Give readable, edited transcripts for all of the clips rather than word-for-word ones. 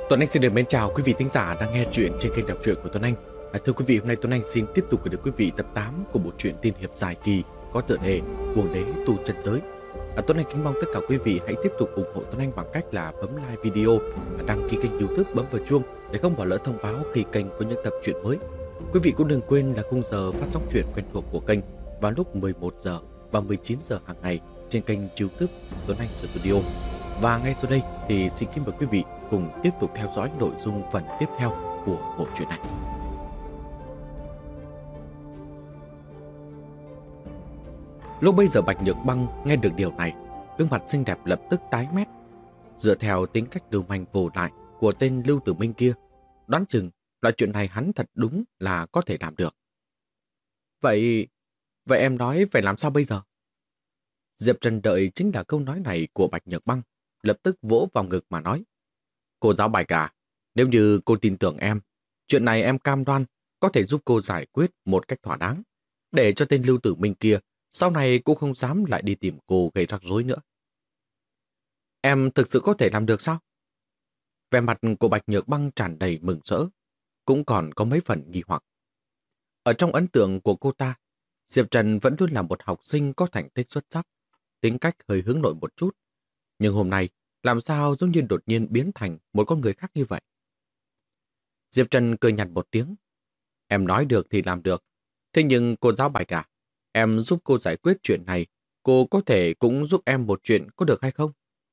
Tuấn Anh xin được mến chào quý vị thính giả đang nghe chuyện trên kênh đọc truyện của Tuấn Anh. Thưa quý vị, hôm nay Tuấn Anh xin tiếp tục gửi đến quý vị tập 8 của bộ truyện tiên hiệp dài kỳ có tựa đề Cuồng đế tu chân giới. Tuấn Anh kính mong tất cả quý vị hãy tiếp tục ủng hộ Tuấn Anh bằng cách là bấm like video, đăng ký kênh YouTube, bấm vào chuông để không bỏ lỡ thông báo khi kênh có những tập truyện mới. Quý vị cũng đừng quên là khung giờ phát sóng truyện quen thuộc của kênh vào lúc 11 giờ và 19 giờ hàng ngày trên kênh YouTube Tuấn Anh Studio. Và ngay sau đây thì xin kính mời quý vị cùng tiếp tục theo dõi nội dung phần tiếp theo của bộ truyện này. Lúc bây giờ Bạch Nhược Băng nghe được điều này, gương mặt xinh đẹp lập tức tái mét. Dựa theo tính cách lưu manh vô lại của tên Lưu Tử Minh kia, đoán chừng loại chuyện này hắn thật đúng là có thể làm được. Vậy em nói phải làm sao bây giờ? Diệp Trần đợi chính là câu nói này của Bạch Nhược Băng, lập tức vỗ vào ngực mà nói. Cô giáo Bạch à, nếu như cô tin tưởng em, chuyện này em cam đoan có thể giúp cô giải quyết một cách thỏa đáng, để cho tên Lưu Tử Minh kia sau này cô không dám lại đi tìm cô gây rắc rối nữa. Em thực sự có thể làm được sao? Vẻ mặt của Bạch Nhược Băng tràn đầy mừng rỡ, cũng còn có mấy phần nghi hoặc. Ở trong ấn tượng của cô ta, Diệp Trần vẫn luôn là một học sinh có thành tích xuất sắc, tính cách hơi hướng nội một chút. Nhưng hôm nay, làm sao giống như đột nhiên biến thành một con người khác như vậy? Diệp Trần cười nhạt một tiếng. Em nói được thì làm được. Thế nhưng cô giáo Bạch à, em giúp cô giải quyết chuyện này, cô có thể cũng giúp em một chuyện có được hay không?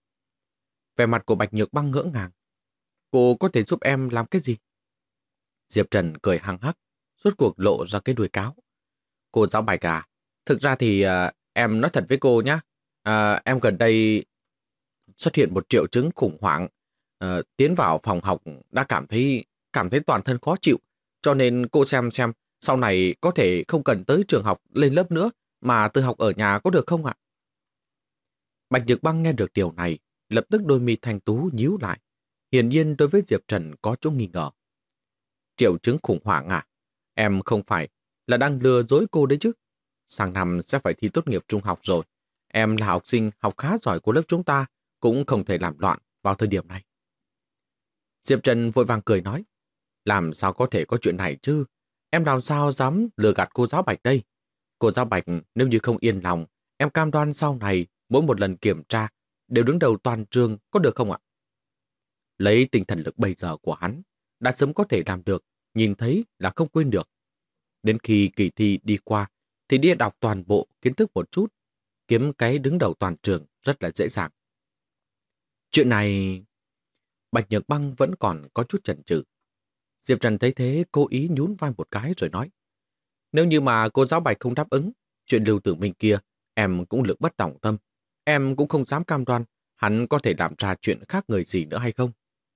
Vẻ mặt của Bạch Nhược Băng ngỡ ngàng. Cô có thể giúp em làm cái gì? Diệp Trần cười hăng hắc, rốt cuộc lộ ra cái đuôi cáo. Cô giáo Bạch à, thực ra thì em nói thật với cô nhé. Em gần đây xuất hiện một triệu chứng khủng hoảng. Tiến vào phòng học đã cảm thấy toàn thân khó chịu. Cho nên cô xem sau này có thể không cần tới trường học lên lớp nữa mà tự học ở nhà có được không ạ? Bạch Nhược Băng nghe được điều này, lập tức đôi mi thanh tú nhíu lại. Hiển nhiên đối với Diệp Trần có chỗ nghi ngờ. Triệu chứng khủng hoảng à? Em không phải là đang lừa dối cô đấy chứ? Sang năm sẽ phải thi tốt nghiệp trung học rồi. Em là học sinh học khá giỏi của lớp chúng ta, cũng không thể làm loạn vào thời điểm này. Diệp Trần vội vàng cười nói, làm sao có thể có chuyện này chứ? Em làm sao dám lừa gạt cô giáo Bạch đây? Cô giáo Bạch nếu như không yên lòng, em cam đoan sau này mỗi một lần kiểm tra đều đứng đầu toàn trường có được không ạ? Lấy tinh thần lực bây giờ của hắn, đã sớm có thể làm được, nhìn thấy là không quên được. Đến khi kỳ thi đi qua thì đi đọc toàn bộ kiến thức một chút, kiếm cái đứng đầu toàn trường rất là dễ dàng. Chuyện này... Bạch Nhược Băng vẫn còn có chút chần chừ. Diệp Trần thấy thế cố ý nhún vai một cái rồi nói. Nếu như mà cô giáo Bạch không đáp ứng, chuyện Lưu Tử Minh kia, em cũng lực bất tòng tâm. Em cũng không dám cam đoan hắn có thể làm ra chuyện khác người gì nữa hay không.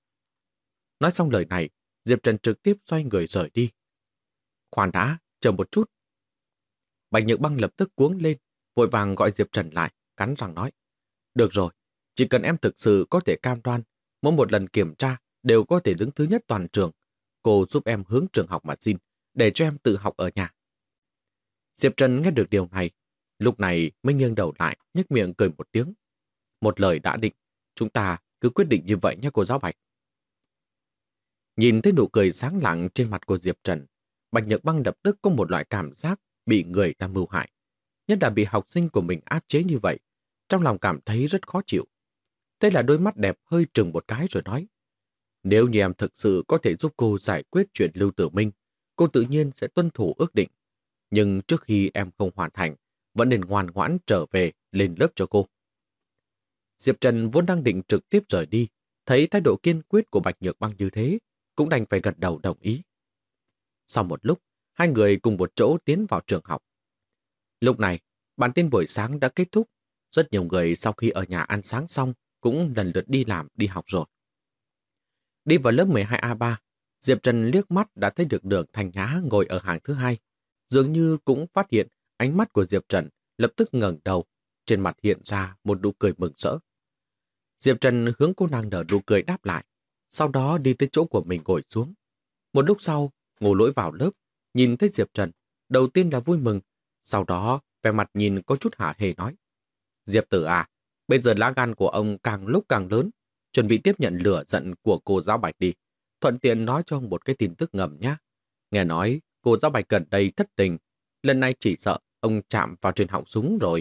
Nói xong lời này, Diệp Trần trực tiếp xoay người rời đi. Khoan đã, chờ một chút. Bạch Nhược Băng lập tức cuống lên, vội vàng gọi Diệp Trần lại, cắn răng nói. Được rồi, chỉ cần em thực sự có thể cam đoan, mỗi một lần kiểm tra đều có thể đứng thứ nhất toàn trường. Cô giúp em hướng trường học mà xin, để cho em tự học ở nhà. Diệp Trần nghe được điều này, lúc này mới nghiêng đầu lại, nhếch miệng cười một tiếng. Một lời đã định, chúng ta cứ quyết định như vậy nhé cô giáo Bạch. Nhìn thấy nụ cười sáng lạng trên mặt của Diệp Trần, Bạch Nhược Băng lập tức có một loại cảm giác bị người ta mưu hại. Nhất là bị học sinh của mình áp chế như vậy, trong lòng cảm thấy rất khó chịu. Thế là đôi mắt đẹp hơi trừng một cái rồi nói. Nếu như em thực sự có thể giúp cô giải quyết chuyện Lưu Tử Minh, cô tự nhiên sẽ tuân thủ ước định. Nhưng trước khi em không hoàn thành, vẫn nên ngoan ngoãn trở về lên lớp cho cô. Diệp Trần vốn đang định trực tiếp rời đi, thấy thái độ kiên quyết của Bạch Nhược Băng như thế, cũng đành phải gật đầu đồng ý. Sau một lúc, hai người cùng một chỗ tiến vào trường học. Lúc này, bản tin buổi sáng đã kết thúc. Rất nhiều người sau khi ở nhà ăn sáng xong cũng lần lượt đi làm, đi học rồi. Đi vào lớp 12A3, Diệp Trần liếc mắt đã thấy được Đường Thanh Nhã ngồi ở hàng thứ hai. Dường như cũng phát hiện ánh mắt của Diệp Trần, lập tức ngẩng đầu, trên mặt hiện ra một nụ cười mừng rỡ. Diệp Trần hướng cô nàng nở nụ cười đáp lại, sau đó đi tới chỗ của mình ngồi xuống. Một lúc sau, Ngô Lỗi vào lớp, nhìn thấy Diệp Trần, đầu tiên là vui mừng, sau đó vẻ mặt nhìn có chút hả hề nói. Diệp tử à, bây giờ lá gan của ông càng lúc càng lớn, chuẩn bị tiếp nhận lửa giận của cô giáo Bạch đi. Thuận tiện nói cho ông một cái tin tức ngầm nhé. Nghe nói cô giáo Bạch gần đây thất tình, lần này chỉ sợ ông chạm vào trên họng súng rồi.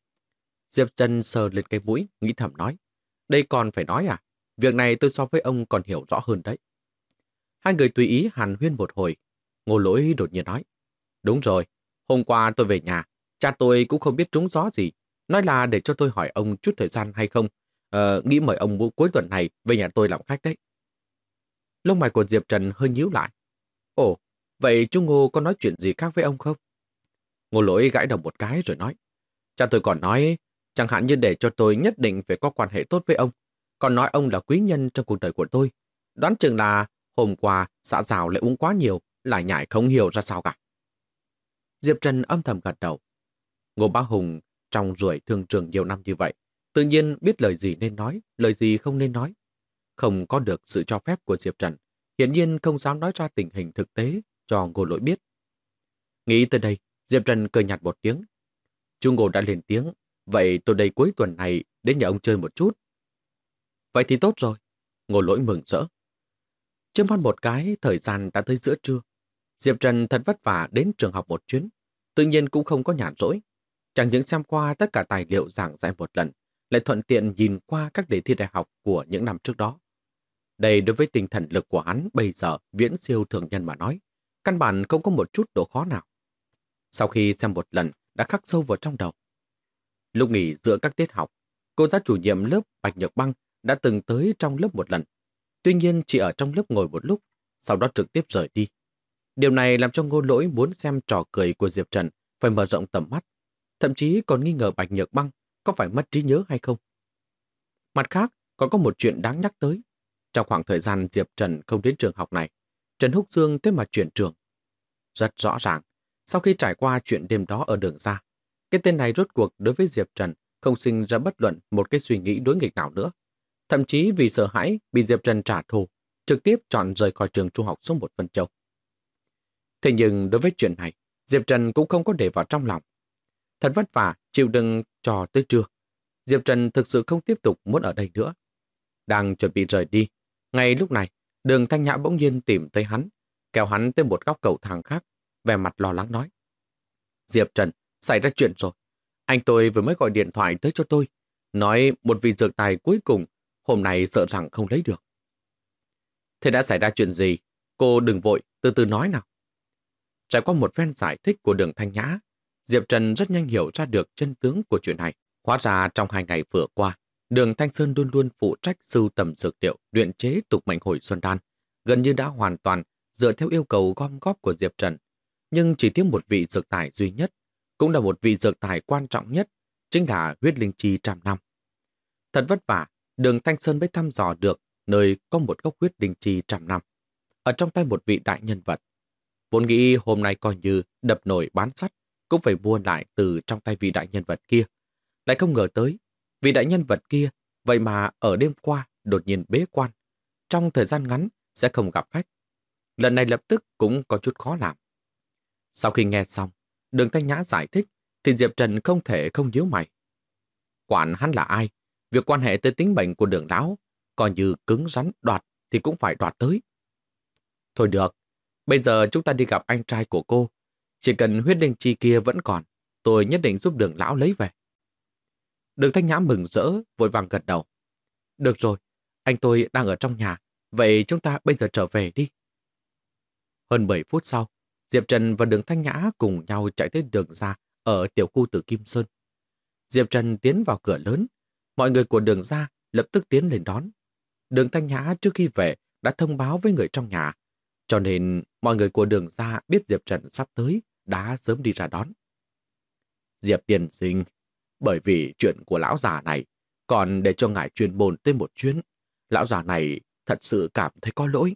Diệp Trần sờ lên cái mũi, nghĩ thầm nói. Đây còn phải nói à? Việc này tôi so với ông còn hiểu rõ hơn đấy. Hai người tùy ý hàn huyên một hồi. Ngô Lỗi đột nhiên nói. Đúng rồi, hôm qua tôi về nhà, cha tôi cũng không biết trúng gió gì. Nói là để cho tôi hỏi ông chút thời gian hay không. Nghĩ mời ông cuối tuần này về nhà tôi làm khách đấy. Lông mày của Diệp Trần hơi nhíu lại. Ồ, vậy chú Ngô có nói chuyện gì khác với ông không? Ngô Lỗi gãi đầu một cái rồi nói. Cha tôi còn nói, chẳng hạn như để cho tôi nhất định phải có quan hệ tốt với ông. Còn nói ông là quý nhân trong cuộc đời của tôi. Đoán chừng là hôm qua xã rào lại uống quá nhiều, lại nhại không hiểu ra sao cả. Diệp Trần âm thầm gật đầu. Ngô Bá Hùng trong ruồi thương trường nhiều năm như vậy, tự nhiên biết lời gì nên nói, lời gì không nên nói. Không có được sự cho phép của Diệp Trần, hiển nhiên không dám nói ra tình hình thực tế cho Ngô Lỗi biết. Nghĩ tới đây, Diệp Trần cười nhạt một tiếng. Chú Ngô đã lên tiếng, vậy tôi đây cuối tuần này đến nhà ông chơi một chút. Vậy thì tốt rồi. Ngô Lỗi mừng rỡ. Chớp mắt một cái, thời gian đã tới giữa trưa. Diệp Trần thật vất vả đến trường học một chuyến, tự nhiên cũng không có nhàn rỗi. Chẳng những xem qua tất cả tài liệu giảng dạy một lần, lại thuận tiện nhìn qua các đề thi đại học của những năm trước đó. Đây đối với tinh thần lực của hắn bây giờ viễn siêu thường nhân mà nói, căn bản không có một chút độ khó nào. Sau khi xem một lần đã khắc sâu vào trong đầu. Lúc nghỉ giữa các tiết học, cô giáo chủ nhiệm lớp Bạch Nhược Băng đã từng tới trong lớp một lần. Tuy nhiên chỉ ở trong lớp ngồi một lúc, sau đó trực tiếp rời đi. Điều này làm cho Ngô Lỗi muốn xem trò cười của Diệp Trần phải mở rộng tầm mắt, thậm chí còn nghi ngờ Bạch Nhược Băng có phải mất trí nhớ hay không. Mặt khác, còn có một chuyện đáng nhắc tới. Trong khoảng thời gian Diệp Trần không đến trường học này, Trần Húc Dương thế mà chuyển trường. Rất rõ ràng, sau khi trải qua chuyện đêm đó ở đường ra, cái tên này rốt cuộc đối với Diệp Trần không sinh ra bất luận một cái suy nghĩ đối nghịch nào nữa. Thậm chí vì sợ hãi bị Diệp Trần trả thù, trực tiếp chọn rời khỏi trường trung học số 1 Vân Châu. Thế nhưng đối với chuyện này, Diệp Trần cũng không có để vào trong lòng. Thật vất vả, chịu đựng cho tới trưa. Diệp Trần thực sự không tiếp tục muốn ở đây nữa. Đang chuẩn bị rời đi, ngay lúc này, Đường Thanh Nhã bỗng nhiên tìm thấy hắn, kéo hắn tới một góc cầu thang khác, vẻ mặt lo lắng nói. Diệp Trần, xảy ra chuyện rồi. Anh tôi vừa mới gọi điện thoại tới cho tôi, nói một vị dược tài cuối cùng hôm nay sợ rằng không lấy được. Thế đã xảy ra chuyện gì? Cô đừng vội, từ từ nói nào. Trải qua một phen giải thích của Đường Thanh Nhã, Diệp Trần rất nhanh hiểu ra được chân tướng của chuyện này. Hóa ra trong 2 ngày vừa qua, Đường Thanh Sơn luôn luôn phụ trách sưu tầm dược liệu, luyện chế tục mệnh hồi xuân đan, gần như đã hoàn toàn dựa theo yêu cầu gom góp của Diệp Trần. Nhưng chỉ thiếu một vị dược tài duy nhất, cũng là một vị dược tài quan trọng nhất, chính là huyết linh chi trăm năm. Thật vất vả, Đường Thanh Sơn mới thăm dò được nơi có một gốc huyết linh chi trăm năm, ở trong tay một vị đại nhân vật. Vốn nghĩ hôm nay coi như đập nồi bán sắt, cũng phải mua lại từ trong tay vị đại nhân vật kia. Lại không ngờ tới, vị đại nhân vật kia, vậy mà ở đêm qua đột nhiên bế quan. Trong thời gian ngắn sẽ không gặp khách. Lần này lập tức cũng có chút khó làm. Sau khi nghe xong, Đường Thanh Nhã giải thích, thì Diệp Trần không thể không nhíu mày. Quản hắn là ai? Việc quan hệ tới tính mệnh của Đường lão, coi như cứng rắn đoạt thì cũng phải đoạt tới. Thôi được, bây giờ chúng ta đi gặp anh trai của cô. Chỉ cần huyết linh chi kia vẫn còn, tôi nhất định giúp Đường lão lấy về. Đường Thanh Nhã mừng rỡ, vội vàng gật đầu. Được rồi, anh tôi đang ở trong nhà, vậy chúng ta bây giờ trở về đi. Hơn 10 phút sau, Diệp Trần và Đường Thanh Nhã cùng nhau chạy tới đường ra ở tiểu khu Tử Kim Sơn. Diệp Trần tiến vào cửa lớn, mọi người của đường ra lập tức tiến lên đón. Đường Thanh Nhã trước khi về đã thông báo với người trong nhà, cho nên mọi người của đường ra biết Diệp Trần sắp tới đã sớm đi ra đón. Diệp tiên sinh, bởi vì chuyện của lão già này, còn để cho ngài chuyên môn tới một chuyến, lão già này thật sự cảm thấy có lỗi.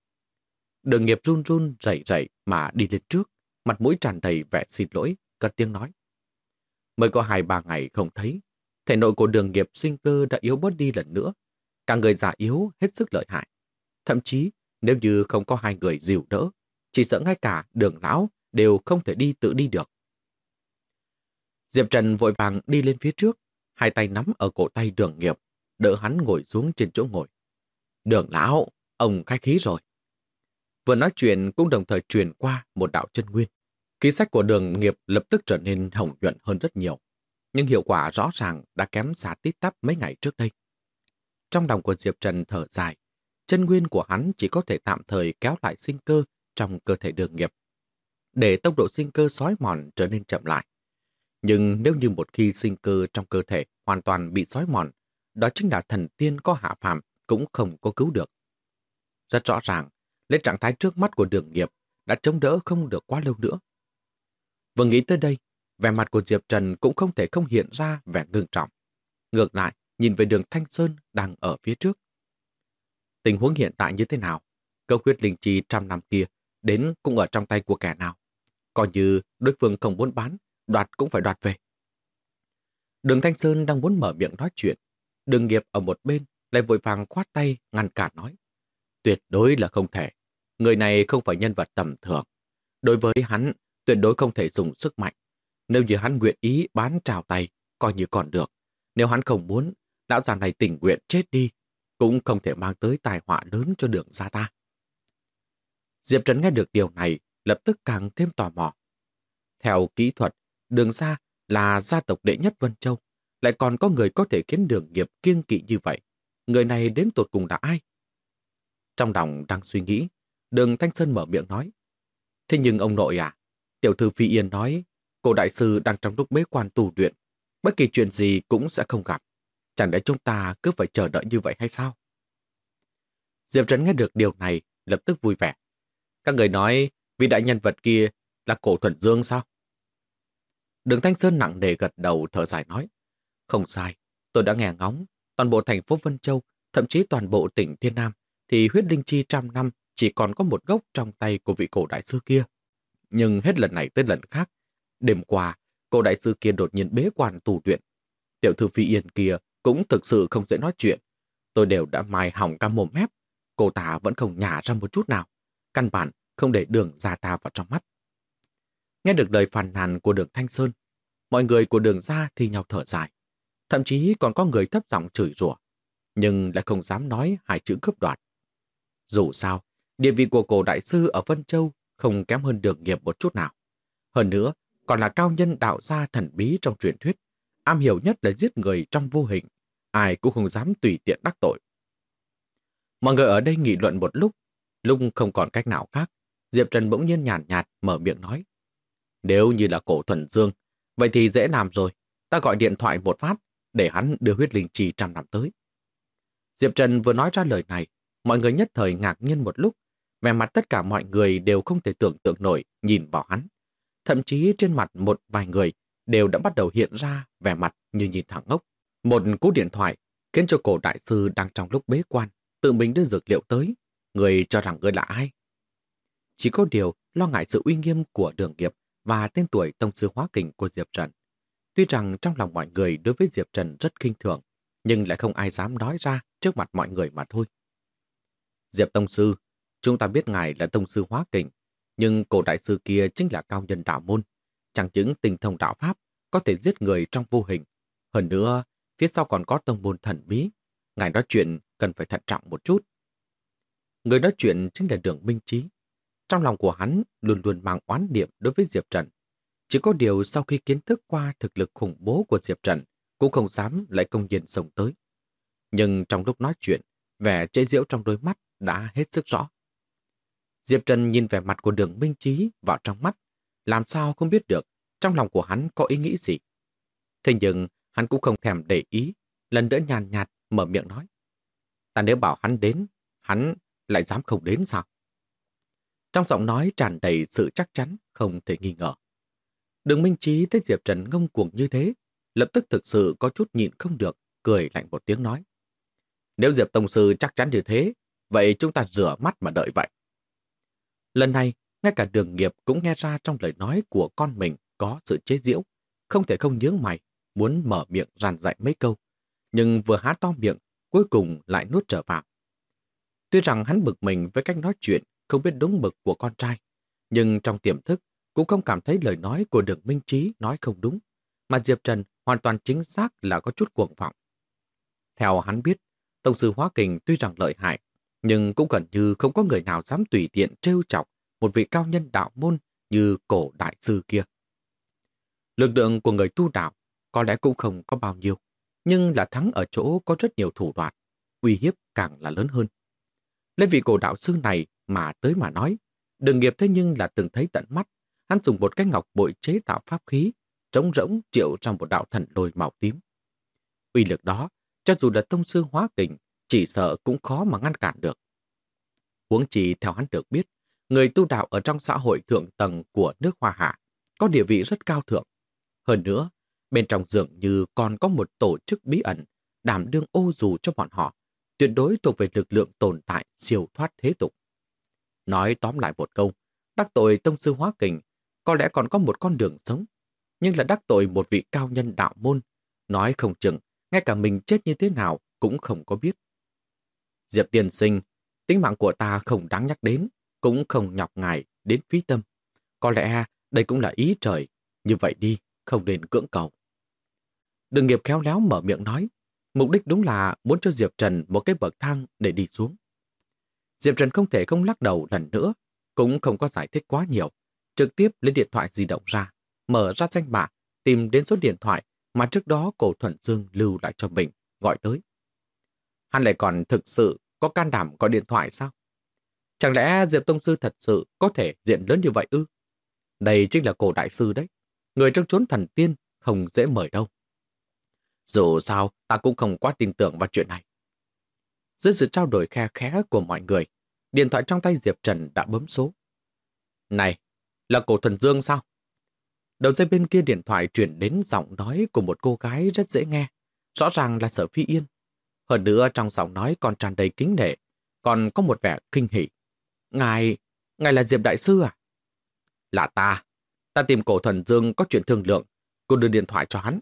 Đường Nghiệp run run rẩy rẩy mà đi lên trước, mặt mũi tràn đầy vẻ xin lỗi, cất tiếng nói. Mới có 2-3 ngày không thấy, thể nội của Đường Nghiệp sinh cơ đã yếu bớt đi lần nữa. Cả người già yếu hết sức lợi hại. Thậm chí nếu như không có 2 người dìu đỡ, chỉ sợ ngay cả Đường lão đều không thể tự đi được. Diệp Trần vội vàng đi lên phía trước, 2 tay nắm ở cổ tay Đường Nghiệp. đỡ hắn ngồi xuống trên chỗ ngồi. Đường lão, ông khách khí rồi. Vừa nói chuyện cũng đồng thời truyền qua một đạo chân nguyên. Khí sách của Đường Nghiệp lập tức trở nên hồng nhuận hơn rất nhiều. Nhưng hiệu quả rõ ràng đã kém xa tít tắp mấy ngày trước đây. Trong lòng của Diệp Trần thở dài, chân nguyên của hắn chỉ có thể tạm thời kéo lại sinh cơ trong cơ thể Đường Nghiệp, để tốc độ sinh cơ xói mòn trở nên chậm lại. Nhưng nếu như một khi sinh cơ trong cơ thể hoàn toàn bị xói mòn, đó chính là thần tiên có hạ phàm cũng không có cứu được. Rất rõ ràng, lấy trạng thái trước mắt của Đường Nghiệp đã chống đỡ không được quá lâu nữa. Vừa nghĩ tới đây, vẻ mặt của Diệp Trần cũng không thể không hiện ra vẻ ngưng trọng. Ngược lại, nhìn về Đường Thanh Sơn đang ở phía trước. Tình huống hiện tại như thế nào? Câu huyết linh chi trăm năm kia đến cũng ở trong tay của kẻ nào? Coi như đối phương không muốn bán, đoạt cũng phải đoạt về. Đường Thanh Sơn đang muốn mở miệng nói chuyện. Đường Nghiệp ở một bên lại vội vàng khoát tay ngăn cản nói. Tuyệt đối là không thể. Người này không phải nhân vật tầm thường. Đối với hắn, tuyệt đối không thể dùng sức mạnh. Nếu như hắn nguyện ý bán trào tay, coi như còn được. Nếu hắn không muốn, lão già này tình nguyện chết đi, cũng không thể mang tới tai họa lớn cho Đường gia ta. Diệp Trần nghe được điều này, lập tức càng thêm tò mò. Theo kỹ thuật, Đường gia là gia tộc đệ nhất Vân Châu, lại còn có người có thể khiến Đường Nghiệp kiêng kỵ như vậy. Người này đến tột cùng là ai? Trong lòng đang suy nghĩ, Đường Thanh Sơn mở miệng nói. Thế nhưng ông nội à, tiểu thư Phi Yên nói, cô đại sư đang trong lúc bế quan tu luyện, bất kỳ chuyện gì cũng sẽ không gặp. Chẳng lẽ chúng ta cứ phải chờ đợi như vậy hay sao? Diệp Trần nghe được điều này, lập tức vui vẻ. Các người nói, vị đại nhân vật kia là Cổ Thuần Dương sao? Đường Thanh Sơn nặng nề gật đầu thở dài nói. Không sai, tôi đã nghe ngóng, toàn bộ thành phố Vân Châu, thậm chí toàn bộ tỉnh Thiên Nam, thì huyết linh chi trăm năm chỉ còn có một gốc trong tay của vị cổ đại sư kia. Nhưng hết lần này tới lần khác, đêm qua, cổ đại sư kia đột nhiên bế quan tu luyện. Tiểu thư Phi Yên kia cũng thực sự không dễ nói chuyện. Tôi đều đã mài hỏng cả mồm mép. Cô ta vẫn không nhả ra một chút nào. Căn bản không để Đường gia ta vào trong mắt. Nghe được lời phàn nàn của Đường Thanh Sơn, mọi người của Đường gia thì nhau thở dài. Thậm chí còn có người thấp giọng chửi rủa, nhưng lại không dám nói hai chữ cướp đoạt. Dù sao, địa vị của cổ đại sư ở Vân Châu không kém hơn Đường Nghiệp một chút nào. Hơn nữa, còn là cao nhân đạo gia thần bí trong truyền thuyết, am hiểu nhất là giết người trong vô hình, ai cũng không dám tùy tiện đắc tội. Mọi người ở đây nghị luận một lúc không còn cách nào khác, Diệp Trần bỗng nhiên nhàn nhạt mở miệng nói. Nếu như là Cổ Thuần Dương, vậy thì dễ làm rồi, ta gọi điện thoại một phát, để hắn đưa huyết linh chi trăm năm tới. Diệp Trần vừa nói ra lời này, mọi người nhất thời ngạc nhiên một lúc, vẻ mặt tất cả mọi người đều không thể tưởng tượng nổi nhìn vào hắn. Thậm chí trên mặt một vài người đều đã bắt đầu hiện ra vẻ mặt như nhìn thẳng ngốc. Một cú điện thoại khiến cho cổ đại sư đang trong lúc bế quan, tự mình đưa dược liệu tới. Người cho rằng người là ai? Chỉ có điều lo ngại sự uy nghiêm của Đường Nghiệp và tên tuổi tông sư hóa kình của Diệp Trần. Tuy rằng trong lòng mọi người đối với Diệp Trần rất khinh thường, nhưng lại không ai dám nói ra trước mặt mọi người mà thôi. Diệp tông sư, chúng ta biết ngài là tông sư hóa kình, nhưng cổ đại sư kia chính là cao nhân đạo môn, chẳng những tinh thông đạo pháp, có thể giết người trong vô hình. Hơn nữa, phía sau còn có tông môn thần bí, ngài nói chuyện cần phải thận trọng một chút. Người nói chuyện chính là Đường Minh Chí. Trong lòng của hắn luôn luôn mang oán niệm đối với Diệp Trần. Chỉ có điều sau khi kiến thức qua thực lực khủng bố của Diệp Trần, cũng không dám lại công nhiên xông tới. Nhưng trong lúc nói chuyện, vẻ chế giễu trong đôi mắt đã hết sức rõ. Diệp Trần nhìn vẻ mặt của Đường Minh Chí vào trong mắt, làm sao không biết được trong lòng của hắn có ý nghĩ gì. Thế nhưng hắn cũng không thèm để ý, lần nữa nhàn nhạt mở miệng nói. Ta nếu bảo hắn đến, hắn lại dám không đến sao? Trong giọng nói tràn đầy sự chắc chắn, không thể nghi ngờ. Đường Minh Chí thấy Diệp Trần ngông cuồng như thế, lập tức thực sự có chút nhịn không được, cười lạnh một tiếng nói. Nếu Diệp Tông Sư chắc chắn như thế, vậy chúng ta rửa mắt mà đợi vậy. Lần này, ngay cả Đường Nghiệp cũng nghe ra trong lời nói của con mình có sự chế giễu, không thể không nhướng mày, muốn mở miệng răn dạy mấy câu, nhưng vừa há to miệng, cuối cùng lại nuốt trở vào. Tuy rằng hắn bực mình với cách nói chuyện, không biết đúng mực của con trai, nhưng trong tiềm thức cũng không cảm thấy lời nói của Đường Minh Chí nói không đúng, mà Diệp Trần hoàn toàn chính xác là có chút cuồng vọng. Theo hắn biết, Tông sư Hóa Kình tuy rằng lợi hại, nhưng cũng gần như không có người nào dám tùy tiện trêu chọc một vị cao nhân đạo môn như cổ đại sư kia. Lực lượng của người tu đạo có lẽ cũng không có bao nhiêu, nhưng là thắng ở chỗ có rất nhiều thủ đoạn, uy hiếp càng là lớn hơn. Lấy vị cổ đạo sư này mà tới mà nói, Đường Nghiệp thế nhưng là từng thấy tận mắt, hắn dùng một cái ngọc bội chế tạo pháp khí, trống rỗng triệu trong một đạo thần lôi màu tím. Uy lực đó, cho dù là tông sư Hóa Kình, chỉ sợ cũng khó mà ngăn cản được. Huống chi theo hắn được biết, người tu đạo ở trong xã hội thượng tầng của nước Hoa Hạ có địa vị rất cao thượng. Hơn nữa, bên trong dường như còn có một tổ chức bí ẩn đảm đương ô dù cho bọn họ, tuyệt đối thuộc về lực lượng tồn tại siêu thoát thế tục. Nói tóm lại một câu, đắc tội tông sư Hóa Kình có lẽ còn có một con đường sống, nhưng là đắc tội một vị cao nhân đạo môn, nói không chừng ngay cả mình chết như thế nào cũng không có biết. Diệp tiên sinh, tính mạng của ta không đáng nhắc đến, cũng không nhọc ngài đến phí tâm. Có lẽ đây cũng là ý trời, như vậy đi, không nên cưỡng cầu. Đường Nghiệp khéo léo mở miệng nói, mục đích đúng là muốn cho Diệp Trần một cái bậc thang để đi xuống. Diệp Trần không thể không lắc đầu lần nữa, cũng không có giải thích quá nhiều, trực tiếp lấy điện thoại di động ra, mở ra danh bạ, tìm đến số điện thoại mà trước đó Cổ Thuận Dương lưu lại cho mình, gọi tới. Hắn lại còn thực sự có can đảm gọi điện thoại sao? Chẳng lẽ Diệp Tông Sư thật sự có thể diện lớn như vậy ư? Đây chính là Cổ Đại Sư đấy, người trong chốn thần tiên không dễ mời đâu. Dù sao, ta cũng không quá tin tưởng vào chuyện này. Dưới sự trao đổi khe khẽ của mọi người, điện thoại trong tay Diệp Trần đã bấm số. Này, là Cổ Thuần Dương sao? Đầu dây bên kia điện thoại chuyển đến giọng nói của một cô gái rất dễ nghe, rõ ràng là Sở Phi Yên. Hơn nữa trong giọng nói còn tràn đầy kính nể, còn có một vẻ kinh hỉ. Ngài là Diệp Đại Sư à? Là ta tìm Cổ Thuần Dương có chuyện thương lượng, cô đưa điện thoại cho hắn.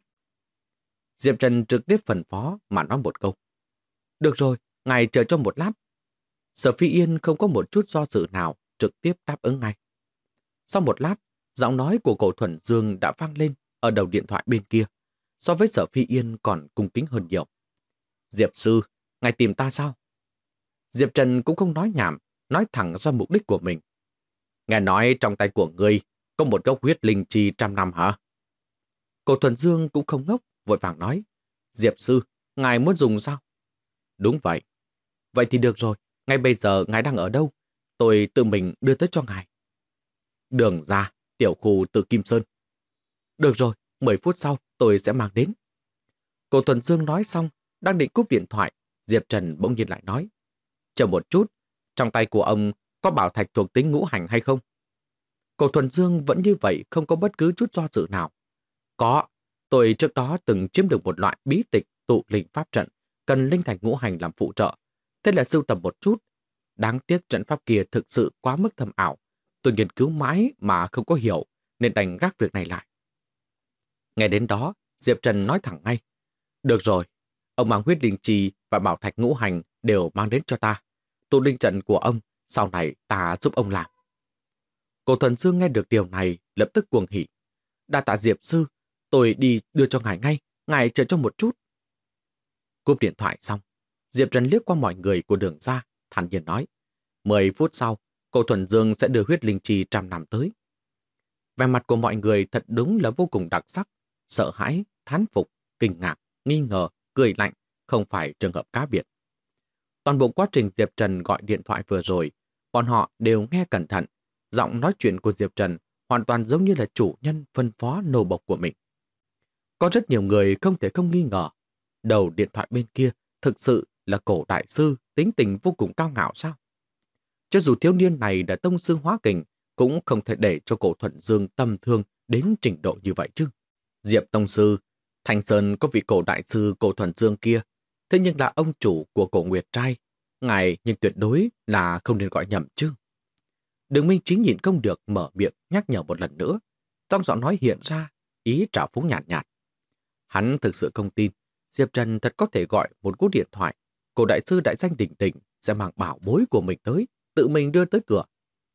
Diệp Trần trực tiếp phân phó mà nói một câu. Được rồi, ngài chờ cho một lát. Sở Phi Yên không có một chút do dự nào, trực tiếp đáp ứng ngay. Sau một lát, giọng nói của Cổ Thuần Dương đã vang lên ở đầu điện thoại bên kia, so với Sở Phi Yên còn cung kính hơn nhiều. Diệp Sư, ngài tìm ta sao? Diệp Trần cũng không nói nhảm, nói thẳng ra mục đích của mình. Nghe nói trong tay của ngươi có một gốc huyết linh chi 100 năm hả? Cổ Thuần Dương cũng không ngốc, vội vàng nói. Diệp Sư, ngài muốn dùng sao? Đúng vậy. Vậy thì được rồi, ngay bây giờ ngài đang ở đâu? Tôi tự mình đưa tới cho ngài. Đường ra, tiểu khu Tự Kim Sơn. Được rồi, 10 phút sau tôi sẽ mang đến. Cổ Thuần Dương nói xong, đang định cúp điện thoại, Diệp Trần bỗng nhiên lại nói. Chờ một chút, trong tay của ông có bảo thạch thuộc tính ngũ hành hay không? Cổ Thuần Dương vẫn như vậy, không có bất cứ chút do dự nào. Có, tôi trước đó từng chiếm được một loại bí tịch tụ linh pháp trận, cần linh thạch ngũ hành làm phụ trợ. Thế là sưu tầm một chút. Đáng tiếc trận pháp kia thực sự quá mức thâm ảo. Tôi nghiên cứu mãi mà không có hiểu, nên đành gác việc này lại. Nghe đến đó, Diệp Trần nói thẳng ngay. Được rồi, ông mang huyết linh chi và bảo thạch ngũ hành đều mang đến cho ta. Tụ linh trận của ông, sau này ta giúp ông làm. Cổ Thuần Dương nghe được điều này, lập tức cuồng hỉ. Đa tạ Diệp Sư, tôi đi đưa cho ngài ngay, ngài chờ cho một chút. Cúp điện thoại xong, Diệp Trần liếc qua mọi người của Đường ra, thản nhiên nói. 10 phút sau, Cổ Thuần Dương sẽ đưa huyết linh chi 100 năm tới. Vẻ mặt của mọi người thật đúng là vô cùng đặc sắc, sợ hãi, thán phục, kinh ngạc, nghi ngờ, cười lạnh, không phải trường hợp cá biệt. Toàn bộ quá trình Diệp Trần gọi điện thoại vừa rồi, bọn họ đều nghe cẩn thận. Giọng nói chuyện của Diệp Trần hoàn toàn giống như là chủ nhân phân phó nô bộc của mình. Có rất nhiều người không thể không nghi ngờ. Đầu điện thoại bên kia thực sự là Cổ Đại Sư tính tình vô cùng cao ngạo sao? Cho dù thiếu niên này đã tông sư hóa kình, cũng không thể để cho Cổ Thuần Dương tầm thương đến trình độ như vậy chứ. Diệp Tông Sư, Thanh Sơn có vị Cổ Đại Sư Cổ Thuần Dương kia, thế nhưng là ông chủ của Cổ Nguyệt Trai. Ngài nhưng tuyệt đối là không nên gọi nhầm chứ. Đường Minh Chính nhìn không được mở miệng nhắc nhở một lần nữa. Trong giọng nói hiện ra ý trào phúng nhạt nhạt. Hắn thực sự không tin Diệp Trần thật có thể gọi một cú điện thoại. Cổ Đại Sư đại danh đỉnh đỉnh sẽ mang bảo bối của mình tới, tự mình đưa tới cửa.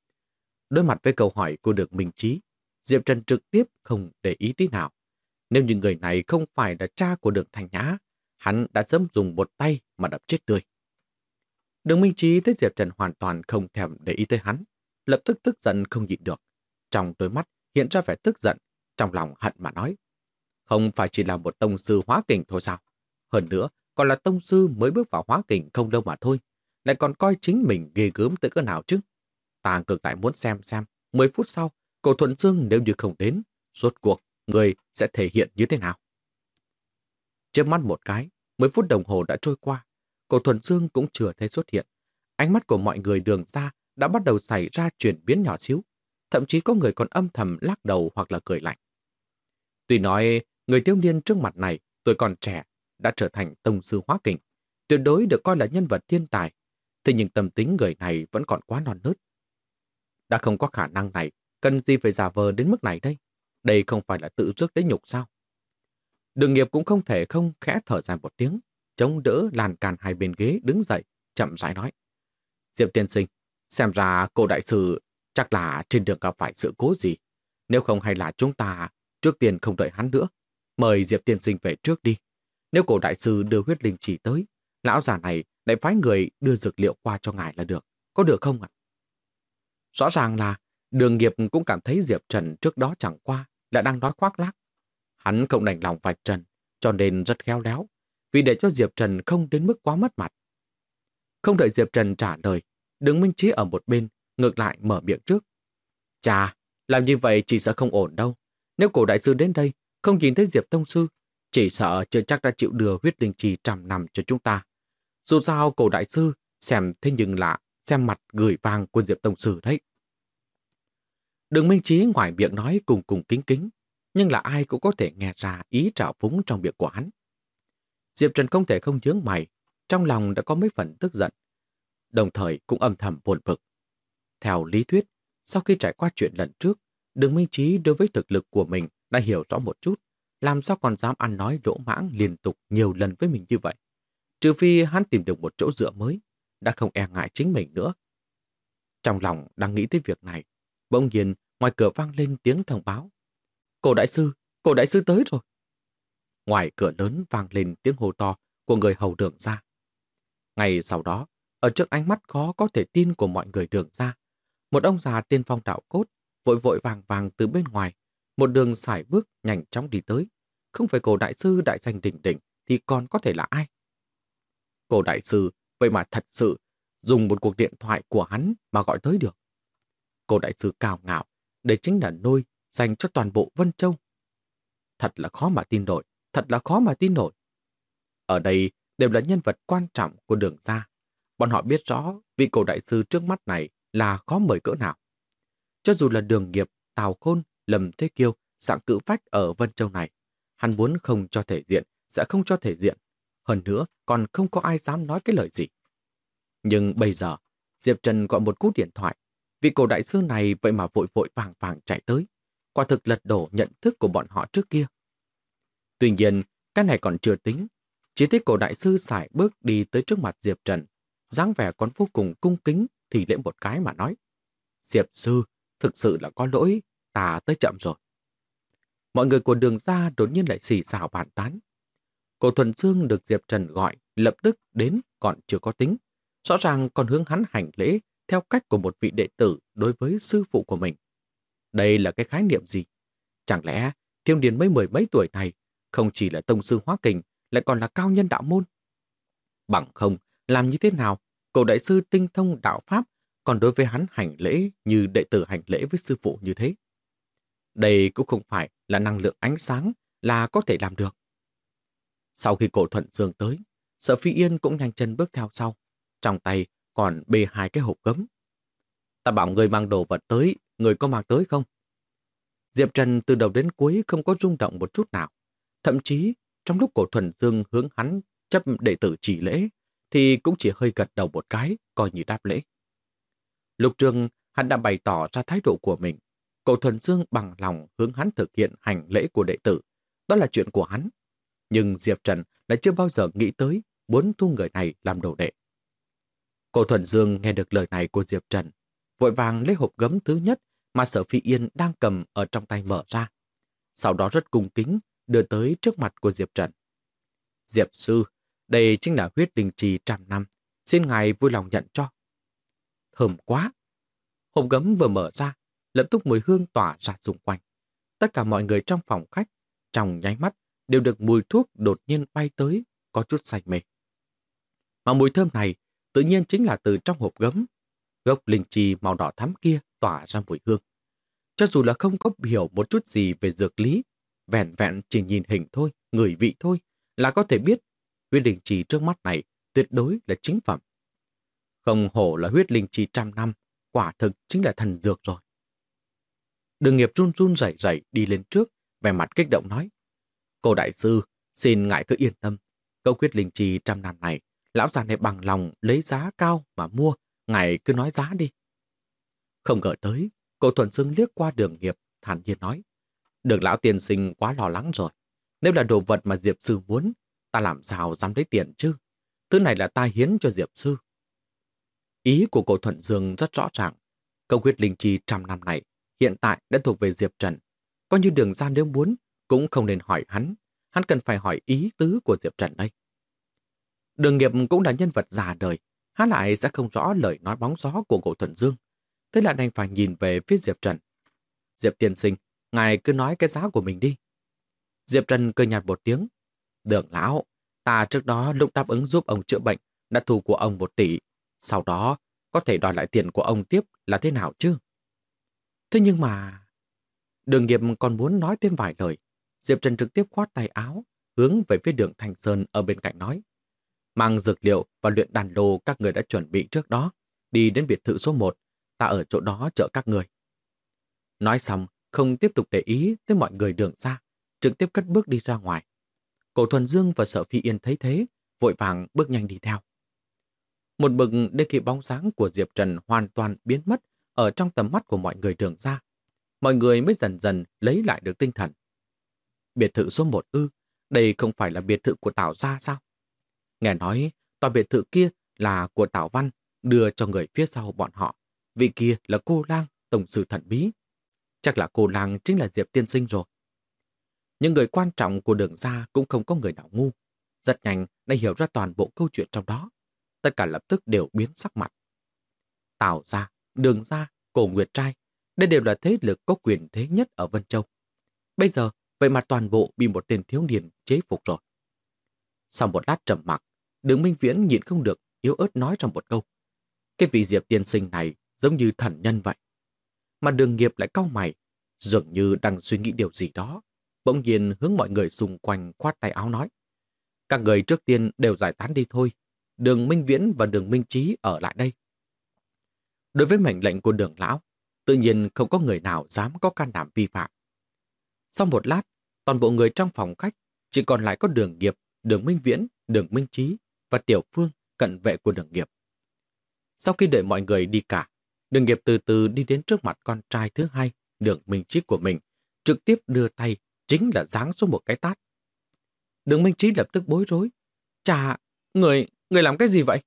Đối mặt với câu hỏi của Đường Minh Chí, Diệp Trần trực tiếp không để ý tí nào. Nếu như người này không phải là cha của Đường Thanh Nhã, hắn đã sớm dùng một tay mà đập chết tươi. Đường Minh Chí thấy Diệp Trần hoàn toàn không thèm để ý tới hắn, lập tức tức giận không nhịn được. Trong đôi mắt hiện ra vẻ tức giận, trong lòng hận mà nói. Không phải chỉ là một tông sư hóa kình thôi sao? Hơn nữa, còn là tông sư mới bước vào hóa kình không lâu mà thôi. Lại còn coi chính mình ghê gớm tới cỡ nào chứ? Ta ngược lại muốn xem 10 phút sau, Cổ Thuận Dương nếu như không đến, rốt cuộc người sẽ thể hiện như thế nào? Chớp mắt một cái, 10 phút đồng hồ đã trôi qua. Cổ Thuận Dương cũng chưa thấy xuất hiện. Ánh mắt của mọi người đường ra đã bắt đầu xảy ra chuyển biến nhỏ xíu. Thậm chí có người còn âm thầm lắc đầu hoặc là cười lạnh. Tuy nói người thiếu niên trước mặt này tuổi còn trẻ đã trở thành tông sư hóa kình, tuyệt đối được coi là nhân vật thiên tài, thế nhưng tâm tính người này vẫn còn quá non nớt. Đã không có khả năng này, cần gì phải giả vờ đến mức này đây? Đây không phải là tự rước lấy nhục sao? Đường Nghiệp cũng không thể không khẽ thở dài một tiếng, chống đỡ lan can hai bên ghế đứng dậy, chậm rãi nói. Diệp tiên sinh, xem ra cô đại sư chắc là trên đường gặp phải sự cố gì. Nếu không hay là chúng ta trước tiên không đợi hắn nữa. Mời Diệp tiên sinh về trước đi. Nếu cổ đại sư đưa huyết linh chỉ tới, lão già này lại phái người đưa dược liệu qua cho ngài là được. Có được không ạ? Rõ ràng là Đường Nghiệp cũng cảm thấy Diệp Trần trước đó chẳng qua là đang nói khoác lác. Hắn không đành lòng vạch trần, cho nên rất khéo léo, vì để cho Diệp Trần không đến mức quá mất mặt. Không đợi Diệp Trần trả lời, Đường Minh Chí ở một bên ngược lại mở miệng trước. Chà, làm như vậy chỉ sợ không ổn đâu. Nếu cổ đại sư đến đây không nhìn thấy Diệp Tông Sư, chỉ sợ chưa chắc đã chịu đưa huyết linh trì trăm năm cho chúng ta. Dù sao cổ đại sư xem thế nhưng là xem mặt gửi vàng của Diệp Tông Sư đấy. Đường Minh Chí ngoài miệng nói cùng cùng kính kính, nhưng là ai cũng có thể nghe ra ý trào phúng trong miệng của hắn. Diệp Trần không thể không nhướng mày, trong lòng đã có mấy phần tức giận, đồng thời cũng âm thầm buồn bực. Theo lý thuyết, sau khi trải qua chuyện lần trước, Đường Minh Chí đối với thực lực của mình đã hiểu rõ một chút, làm sao còn dám ăn nói lỗ mãng liên tục nhiều lần với mình như vậy. Trừ phi hắn tìm được một chỗ dựa mới, đã không e ngại chính mình nữa. Trong lòng đang nghĩ tới việc này, bỗng nhiên ngoài cửa vang lên tiếng thông báo. Cổ đại sư tới rồi. Ngoài cửa lớn vang lên tiếng hô to của người hầu Đường gia. Ngay sau đó, ở trước ánh mắt khó có thể tin của mọi người Đường gia, một ông già tiên phong đạo cốt, vội vội vàng vàng từ bên ngoài, một đường sải bước nhanh chóng đi tới. Không phải cổ đại sư đại danh đỉnh đỉnh thì còn có thể là ai? Cổ đại sư vậy mà thật sự dùng một cuộc điện thoại của hắn mà gọi tới được. Cổ đại sư cao ngạo, đây chính là nôi dành cho toàn bộ Vân Châu. Thật là khó mà tin nổi, thật là khó mà tin nổi. Ở đây đều là nhân vật quan trọng của Đường gia. Bọn họ biết rõ vị cổ đại sư trước mắt này là khó mời cỡ nào. Cho dù là Đường Nghiệp, Tào Khôn, Lâm Thế Kiêu, Sạng Cự Phách ở Vân Châu này, hắn muốn không cho thể diện, sẽ không cho thể diện. Hơn nữa, còn không có ai dám nói cái lời gì. Nhưng bây giờ, Diệp Trần gọi một cú điện thoại. Vị cổ đại sư này vậy mà vội vội vàng vàng chạy tới. Quả thực lật đổ nhận thức của bọn họ trước kia. Tuy nhiên, cái này còn chưa tính. Chỉ thấy cổ đại sư sải bước đi tới trước mặt Diệp Trần, dáng vẻ còn vô cùng cung kính thì lễ một cái mà nói. Diệp sư, thực sự là có lỗi, ta tới chậm rồi. Mọi người của Đường gia đột nhiên lại xì xào bàn tán. Cổ Thuần Dương được Diệp Trần gọi lập tức đến còn chưa có tính. Rõ ràng còn hướng hắn hành lễ theo cách của một vị đệ tử đối với sư phụ của mình. Đây là cái khái niệm gì? Chẳng lẽ thiếu niên mấy mười mấy tuổi này không chỉ là tông sư hóa kình, lại còn là cao nhân đạo môn? Bằng không, làm như thế nào cổ đại sư tinh thông đạo pháp còn đối với hắn hành lễ như đệ tử hành lễ với sư phụ như thế? Đây cũng không phải là năng lượng ánh sáng là có thể làm được. Sau khi Cổ Thuận Dương tới, Sở Phi Yên cũng nhanh chân bước theo sau, trong tay còn bê hai cái hộp gấm. Ta bảo người mang đồ vật tới, người có mang tới không? Diệp Trần từ đầu đến cuối không có rung động một chút nào. Thậm chí, trong lúc Cổ Thuần Dương hướng hắn chấp đệ tử chỉ lễ, thì cũng chỉ hơi gật đầu một cái, coi như đáp lễ. Lục Trường, hắn đã bày tỏ ra thái độ của mình. Cổ Thuần Dương bằng lòng hướng hắn thực hiện hành lễ của đệ tử. Đó là chuyện của hắn. Nhưng Diệp Trần lại chưa bao giờ nghĩ tới muốn thu người này làm đồ đệ. Cổ Thuần Dương nghe được lời này của Diệp Trần, vội vàng lấy hộp gấm thứ nhất mà Sở Phi Yên đang cầm ở trong tay mở ra. Sau đó rất cung kính đưa tới trước mặt của Diệp Trần. Diệp sư, đây chính là huyết linh trì 100 năm, xin ngài vui lòng nhận cho. Thơm quá! Hộp gấm vừa mở ra, lập tức mùi hương tỏa ra xung quanh. Tất cả mọi người trong phòng khách, trong nháy mắt, đều được mùi thuốc đột nhiên bay tới, có chút say mê. Mà mùi thơm này tự nhiên chính là từ trong hộp gấm. Gốc linh chi màu đỏ thắm kia tỏa ra mùi hương. Cho dù là không có hiểu một chút gì về dược lý, vẹn vẹn chỉ nhìn hình thôi, ngửi vị thôi, là có thể biết huyết linh chi trước mắt này tuyệt đối là chính phẩm. Không hổ là huyết linh chi 100 năm, quả thực chính là thần dược rồi. Đường Nghiệp run run rẩy rẩy đi lên trước, vẻ mặt kích động nói: Cô đại sư, xin ngài cứ yên tâm, câu huyết linh chi 100 năm này, lão già này bằng lòng lấy giá cao mà mua, ngài cứ nói giá đi. Không ngờ tới, cô Thuần Dương liếc qua Đường Nghiệp, thản nhiên nói: Đường lão tiên sinh quá lo lắng rồi. Nếu là đồ vật mà Diệp sư muốn, ta làm sao dám lấy tiền chứ? Thứ này là ta hiến cho Diệp sư. Ý của cô Thuần Dương rất rõ ràng. Câu huyết linh chi 100 năm này hiện tại đã thuộc về Diệp Trần. Coi như Đường gia nếu muốn, cũng không nên hỏi hắn. Hắn cần phải hỏi ý tứ của Diệp Trần đây. Đường Nghiệp cũng là nhân vật già đời, hắn lại sẽ không rõ lời nói bóng gió của cổ Thuần Dương. Thế là đành phải nhìn về phía Diệp Trần. Diệp tiên sinh, ngài cứ nói cái giá của mình đi. Diệp Trần cười nhạt một tiếng. Đường lão, ta trước đó lúc đáp ứng giúp ông chữa bệnh đã thu của ông 1 tỷ. Sau đó, có thể đòi lại tiền của ông tiếp là thế nào chứ? Thế nhưng mà... Đường Nghiệp còn muốn nói thêm vài lời. Diệp Trần trực tiếp khoát tay áo, hướng về phía Đường Thanh Sơn ở bên cạnh nói: Mang dược liệu và luyện đàn lô các người đã chuẩn bị trước đó, đi đến biệt thự số 1, ta ở chỗ đó chở các người. Nói xong, không tiếp tục để ý tới mọi người Đường ra, trực tiếp cất bước đi ra ngoài. Cổ Thuần Dương và Sở Phi Yên thấy thế, vội vàng bước nhanh đi theo. Một bực đến khi bóng dáng của Diệp Trần hoàn toàn biến mất ở trong tầm mắt của mọi người Đường ra, mọi người mới dần dần lấy lại được tinh thần. Biệt thự số 1 ư? Đây không phải là biệt thự của Tào gia sao? Nghe nói tòa biệt thự kia là của Tào Văn đưa cho người phía sau bọn họ. Vị kia là cô lang, tổng sư thần bí. Chắc là cô lang chính là Diệp tiên sinh rồi. Những người quan trọng của Đường gia cũng không có người nào ngu. Rất nhanh đã hiểu ra toàn bộ câu chuyện trong đó. Tất cả lập tức đều biến sắc mặt. Tào gia, Đường gia, Cổ Nguyệt trai, đây đều là thế lực có quyền thế nhất ở Vân Châu. Bây giờ, vậy mà toàn bộ bị một tên thiếu niên chế phục rồi. Sau một lát trầm mặc, Đường Minh Viễn nhịn không được, yếu ớt nói trong một câu: Cái vị Diệp tiên sinh này giống như thần nhân vậy. Mà Đường Nghiệp lại cau mày, dường như đang suy nghĩ điều gì đó, bỗng nhiên hướng mọi người xung quanh khoát tay áo nói: Các người trước tiên đều giải tán đi thôi, Đường Minh Viễn và Đường Minh Chí ở lại đây. Đối với mệnh lệnh của Đường lão, tự nhiên không có người nào dám có can đảm vi phạm. Sau một lát, toàn bộ người trong phòng khách chỉ còn lại có Đường Nghiệp, Đường Minh Viễn, Đường Minh Chí và Tiểu Phương, cận vệ của Đường Nghiệp. Sau khi đợi mọi người đi cả, Đường Nghiệp từ từ đi đến trước mặt con trai thứ hai, Đường Minh Chí của mình, trực tiếp đưa tay, chính là giáng xuống một cái tát. Đường Minh Chí lập tức bối rối. Chà, người làm cái gì vậy?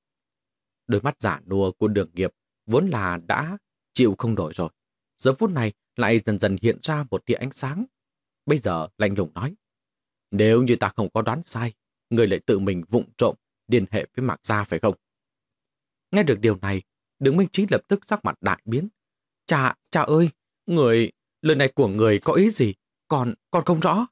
Đôi mắt giả nua của Đường Nghiệp vốn là đã chịu không nổi rồi. Giờ phút này lại dần dần hiện ra một tia ánh sáng. Bây giờ lạnh lùng nói: Nếu như ta không có đoán sai, người lại tự mình vụng trộm liên hệ với Mạc Gia phải không? Nghe được điều này, Đường Minh Chí lập tức sắc mặt đại biến. Cha ơi, lời này của người có ý gì? Con không rõ.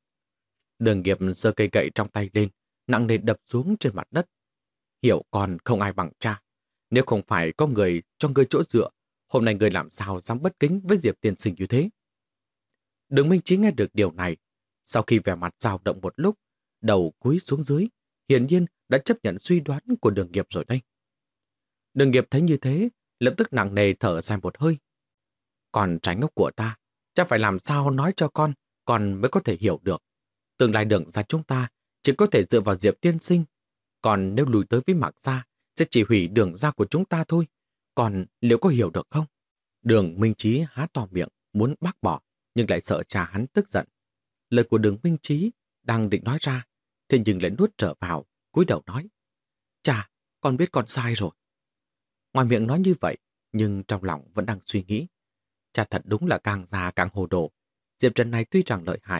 Đường Nghiệp giơ cây gậy trong tay lên, nặng nề đập xuống trên mặt đất. Hiểu con không ai bằng cha. Nếu không phải có người cho ngươi chỗ dựa, hôm nay ngươi làm sao dám bất kính với Diệp tiên sinh như thế? Đường Minh Chí nghe được điều này, sau khi vẻ mặt dao động một lúc, đầu cúi xuống dưới, hiển nhiên đã chấp nhận suy đoán của Đường Nghiệp rồi đây. Đường Nghiệp thấy như thế, lập tức nặng nề thở dài một hơi. Còn trái ngốc của ta, cha phải làm sao nói cho con mới có thể hiểu được. Tương lai Đường gia chúng ta chỉ có thể dựa vào Diệp tiên sinh. Còn nếu lùi tới với Mạc Gia, sẽ chỉ hủy Đường gia của chúng ta thôi. Còn liệu có hiểu được không? Đường Minh Chí há to miệng, muốn bác bỏ, nhưng lại sợ cha hắn tức giận. Lời của Đường Minh Chí đang định nói ra, thế nhưng lại nuốt trở vào, cúi đầu nói: Cha, con biết con sai rồi. Ngoài miệng nói như vậy, nhưng trong lòng vẫn đang suy nghĩ. Cha thật đúng là càng già càng hồ đồ. Diệp Trần này tuy rằng lợi hại,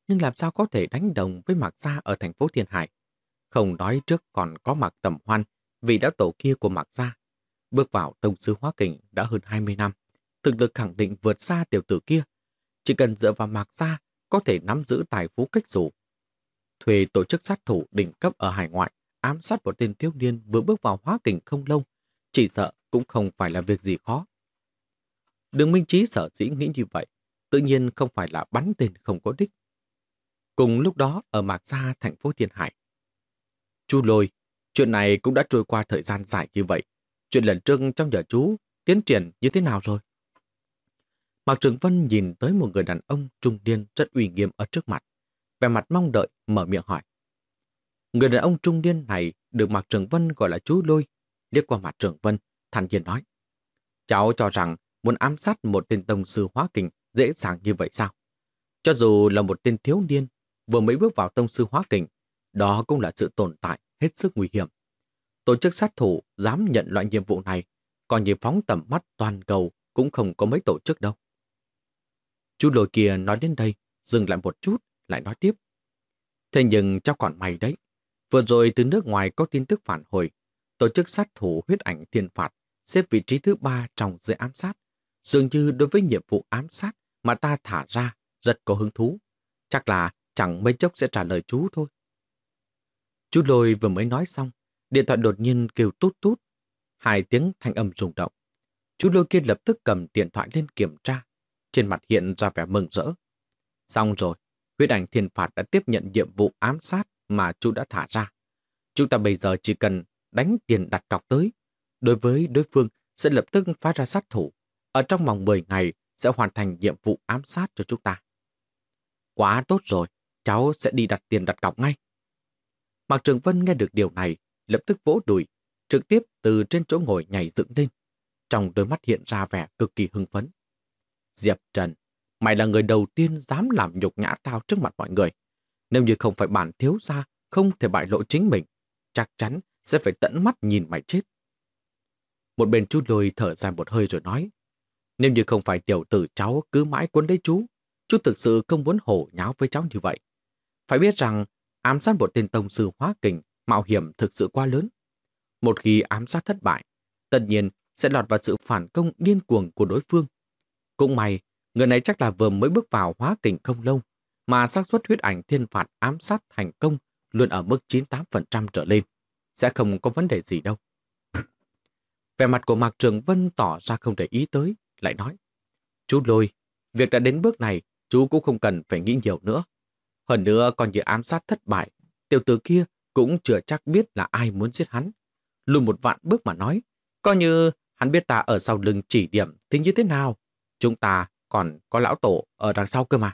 nhưng làm sao có thể đánh đồng với Mạc Gia ở thành phố Thiên Hải. Không nói trước còn có Mạc Tầm Hoan, vị đã tổ kia của Mạc Gia. Bước vào tông sư hóa kình đã hơn 20 năm, thực lực khẳng định vượt xa tiểu tử kia. Chỉ cần dựa vào Mạc Gia có thể nắm giữ tài phú cách dù. Thuê tổ chức sát thủ đỉnh cấp ở hải ngoại, ám sát một tên thiếu niên vừa bước vào hóa kình không lâu, chỉ sợ cũng không phải là việc gì khó. Đường Minh Chí sở dĩ nghĩ như vậy, tự nhiên không phải là bắn tên không có đích. Cùng lúc đó ở Mạc Gia, thành phố Thiên Hải. Chú Lôi, chuyện này cũng đã trôi qua thời gian dài như vậy. Chuyện lần trước trong nhà chú tiến triển như thế nào rồi? Mạc Trường Vân nhìn tới một người đàn ông trung niên rất uy nghiêm ở trước mặt, vẻ mặt mong đợi mở miệng hỏi. Người đàn ông trung niên này được Mạc Trường Vân gọi là chú Lôi, liếc qua Mạc Trường Vân, thản nhiên nói: cháu cho rằng muốn ám sát một tên tông sư hóa kình dễ dàng như vậy sao? Cho dù là một tên thiếu niên vừa mới bước vào tông sư hóa kình, đó cũng là sự tồn tại hết sức nguy hiểm. Tổ chức sát thủ dám nhận loại nhiệm vụ này, còn như phóng tầm mắt toàn cầu cũng không có mấy tổ chức đâu. Chú Lôi kia nói đến đây, dừng lại một chút, lại nói tiếp. Thế nhưng cháu còn may đấy. Vừa rồi từ nước ngoài có tin tức phản hồi, tổ chức sát thủ huyết ảnh thiên phạt xếp vị trí thứ 3 trong giới ám sát. Dường như đối với nhiệm vụ ám sát mà ta thả ra rất có hứng thú. Chắc là chẳng mấy chốc sẽ trả lời chú thôi. Chú Lôi vừa mới nói xong, điện thoại đột nhiên kêu tút tút. 2 tiếng thanh âm rung động. Chú Lôi kia lập tức cầm điện thoại lên kiểm tra. Trên mặt hiện ra vẻ mừng rỡ. Xong rồi, huyết ảnh thiên phạt đã tiếp nhận nhiệm vụ ám sát mà chú đã thả ra. Chúng ta bây giờ chỉ cần đánh tiền đặt cọc tới. Đối với đối phương sẽ lập tức phái ra sát thủ. Ở trong vòng 10 ngày sẽ hoàn thành nhiệm vụ ám sát cho chúng ta. Quá tốt rồi, cháu sẽ đi đặt tiền đặt cọc ngay. Mạc Trường Vân nghe được điều này, lập tức vỗ đùi, trực tiếp từ trên chỗ ngồi nhảy dựng lên. Trong đôi mắt hiện ra vẻ cực kỳ hưng phấn. Diệp Trần, mày là người đầu tiên dám làm nhục nhã tao trước mặt mọi người. Nếu như không phải bản thiếu gia không thể bại lộ chính mình, chắc chắn sẽ phải tận mắt nhìn mày chết. Một bên chú Lôi thở dài một hơi rồi nói, nếu như không phải tiểu tử cháu cứ mãi cuốn lấy chú thực sự không muốn hổ nháo với cháu như vậy. Phải biết rằng ám sát một tên tông sư hóa kình mạo hiểm thực sự quá lớn. Một khi ám sát thất bại, tất nhiên sẽ lọt vào sự phản công điên cuồng của đối phương. Cũng may, người này chắc là vừa mới bước vào hóa kình không lâu, mà xác suất huyết ảnh thiên phạt ám sát thành công luôn ở mức 98% trở lên. Sẽ không có vấn đề gì đâu. Vẻ mặt của Mạc Trường Vân tỏ ra không để ý tới, lại nói, chú Lôi, việc đã đến bước này, chú cũng không cần phải nghĩ nhiều nữa. Hơn nữa còn như ám sát thất bại, tiểu tử kia cũng chưa chắc biết là ai muốn giết hắn. Lùi một vạn bước mà nói, coi như hắn biết ta ở sau lưng chỉ điểm thì như thế nào. Chúng ta còn có lão tổ ở đằng sau cơ mà.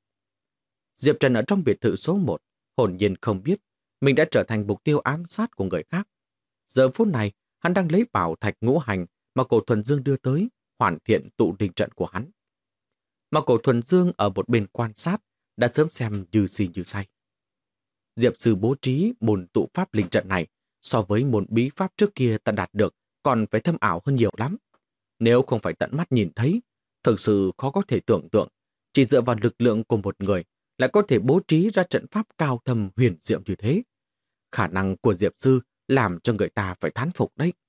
Diệp Trần ở trong biệt thự số 1, hồn nhiên không biết mình đã trở thành mục tiêu ám sát của người khác. Giờ phút này, hắn đang lấy bảo thạch ngũ hành mà Cổ Thuần Dương đưa tới, hoàn thiện tụ linh trận của hắn. Mà Cổ Thuần Dương ở một bên quan sát, đã sớm xem như si như say. Diệp sư bố trí môn tụ pháp linh trận này, so với môn bí pháp trước kia ta đạt được, còn phải thâm ảo hơn nhiều lắm. Nếu không phải tận mắt nhìn thấy, thực sự khó có thể tưởng tượng, chỉ dựa vào lực lượng của một người lại có thể bố trí ra trận pháp cao thâm huyền diệu như thế. Khả năng của Diệp sư làm cho người ta phải thán phục đấy.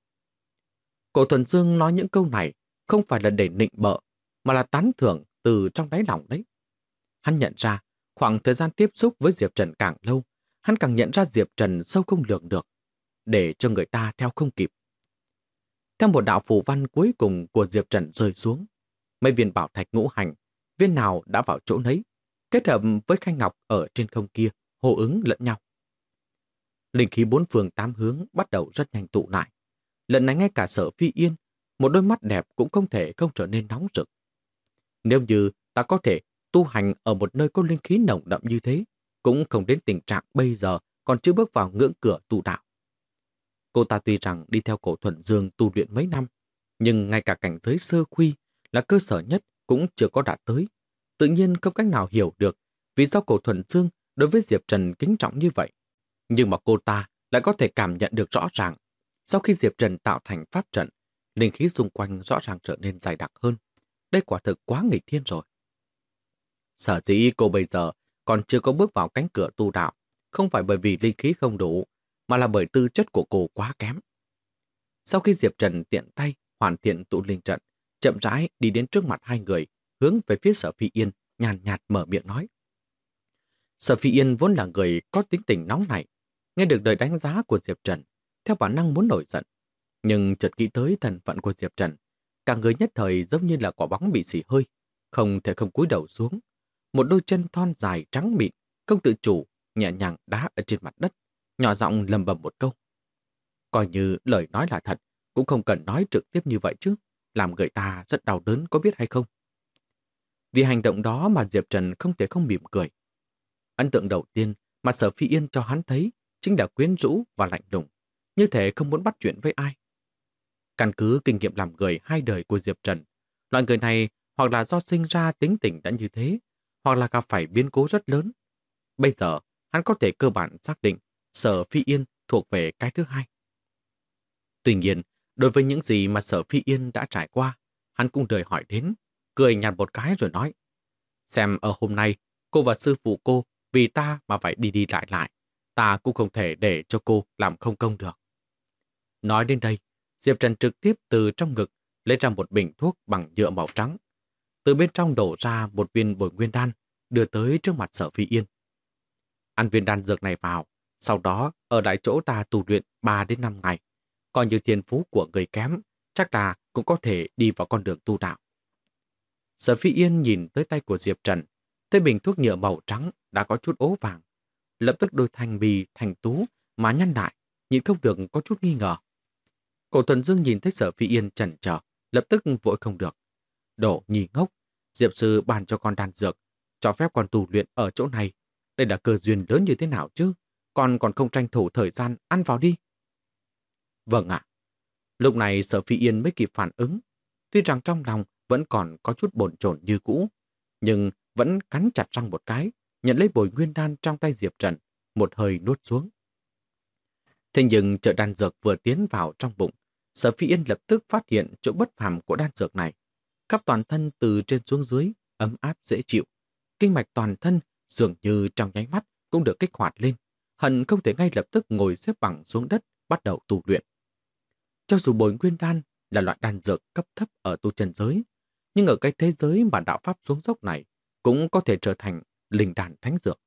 Cổ Thuần Dương nói những câu này không phải là để nịnh bợ, mà là tán thưởng từ trong đáy lòng đấy. Hắn nhận ra, khoảng thời gian tiếp xúc với Diệp Trần càng lâu, hắn càng nhận ra Diệp Trần sâu không lường được, để cho người ta theo không kịp. Theo một đạo phù văn cuối cùng của Diệp Trần rơi xuống, mấy viên bảo thạch ngũ hành, viên nào đã vào chỗ nấy, kết hợp với khay ngọc ở trên không kia, hô ứng lẫn nhau. Linh khí bốn phương tám hướng bắt đầu rất nhanh tụ lại. Lần này ngay cả Sở Phi Yên, một đôi mắt đẹp cũng không thể không trở nên nóng rực. Nếu như ta có thể tu hành ở một nơi có linh khí nồng đậm như thế, cũng không đến tình trạng bây giờ còn chưa bước vào ngưỡng cửa tu đạo. Cô ta tuy rằng đi theo Cổ Thuần Dương tu luyện mấy năm, nhưng ngay cả cảnh giới sơ khuy là cơ sở nhất cũng chưa có đạt tới. Tự nhiên không cách nào hiểu được vì sao Cổ Thuần Dương đối với Diệp Trần kính trọng như vậy. Nhưng mà cô ta lại có thể cảm nhận được rõ ràng, sau khi Diệp Trần tạo thành pháp trận, linh khí xung quanh rõ ràng trở nên dày đặc hơn. Đây quả thực quá nghịch thiên rồi. Sở dĩ cô bây giờ còn chưa có bước vào cánh cửa tu đạo, không phải bởi vì linh khí không đủ, mà là bởi tư chất của cô quá kém. Sau khi Diệp Trần tiện tay hoàn thiện tụ linh trận, chậm rãi đi đến trước mặt hai người, hướng về phía Sở Phi Yên, nhàn nhạt mở miệng nói. Sở Phi Yên vốn là người có tính tình nóng nảy, nghe được lời đánh giá của Diệp Trần, theo bản năng muốn nổi giận. Nhưng chợt nghĩ tới thân phận của Diệp Trần, cả người nhất thời giống như là quả bóng bị xì hơi, không thể không cúi đầu xuống. Một đôi chân thon dài trắng mịn, không tự chủ, nhẹ nhàng đá ở trên mặt đất, nhỏ giọng lầm bầm một câu. Coi như lời nói là thật, cũng không cần nói trực tiếp như vậy chứ, làm người ta rất đau đớn có biết hay không. Vì hành động đó mà Diệp Trần không thể không mỉm cười. Ấn tượng đầu tiên mà Sở Phi Yên cho hắn thấy chính là quyến rũ và lạnh lùng, như thể không muốn bắt chuyện với ai. Căn cứ kinh nghiệm làm người 2 đời của Diệp Trần, loại người này hoặc là do sinh ra tính tình đã như thế, hoặc là gặp phải biến cố rất lớn. Bây giờ, hắn có thể cơ bản xác định Sở Phi Yên thuộc về cái thứ hai. Tuy nhiên, đối với những gì mà Sở Phi Yên đã trải qua, hắn cũng đời hỏi đến, cười nhạt một cái rồi nói. Xem ở hôm nay, cô và sư phụ cô vì ta mà phải đi đi lại lại, ta cũng không thể để cho cô làm không công được. Nói đến đây, Diệp Trần trực tiếp từ trong ngực lấy ra một bình thuốc bằng nhựa màu trắng. Từ bên trong đổ ra một viên bồi nguyên đan, đưa tới trước mặt Sở Phi Yên. Ăn viên đan dược này vào, sau đó ở lại chỗ ta tu luyện 3 đến 5 ngày. Coi như thiên phú của người kém, chắc là cũng có thể đi vào con đường tu đạo. Sở Phi Yên nhìn tới tay của Diệp Trần, thấy bình thuốc nhựa màu trắng đã có chút ố vàng. Lập tức đôi thành bì, thành tú mà nhăn lại, nhìn không được có chút nghi ngờ. Cổ Thuần Dương nhìn thấy Sở Phi Yên chần chờ, lập tức vội không được. Đổ nhì ngốc, Diệp sư bàn cho con đan dược, cho phép con tu luyện ở chỗ này. Đây là cơ duyên lớn như thế nào chứ? Con còn không tranh thủ thời gian ăn vào đi. Vâng ạ. Lúc này Sở Phi Yên mới kịp phản ứng. Tuy rằng trong lòng vẫn còn có chút bồn chồn như cũ, nhưng vẫn cắn chặt răng một cái, nhận lấy bồi nguyên đan trong tay Diệp Trần, một hơi nuốt xuống. Thế nhưng chợ đan dược vừa tiến vào trong bụng, Sở Phi Yên lập tức phát hiện chỗ bất phàm của đan dược này. Khắp toàn thân từ trên xuống dưới, ấm áp dễ chịu. Kinh mạch toàn thân dường như trong nháy mắt cũng được kích hoạt lên. Hận không thể ngay lập tức ngồi xếp bằng xuống đất, bắt đầu tu luyện. Cho dù bồi nguyên đan là loại đan dược cấp thấp ở tu chân giới, nhưng ở cái thế giới mà đạo pháp xuống dốc này cũng có thể trở thành linh đan thánh dược.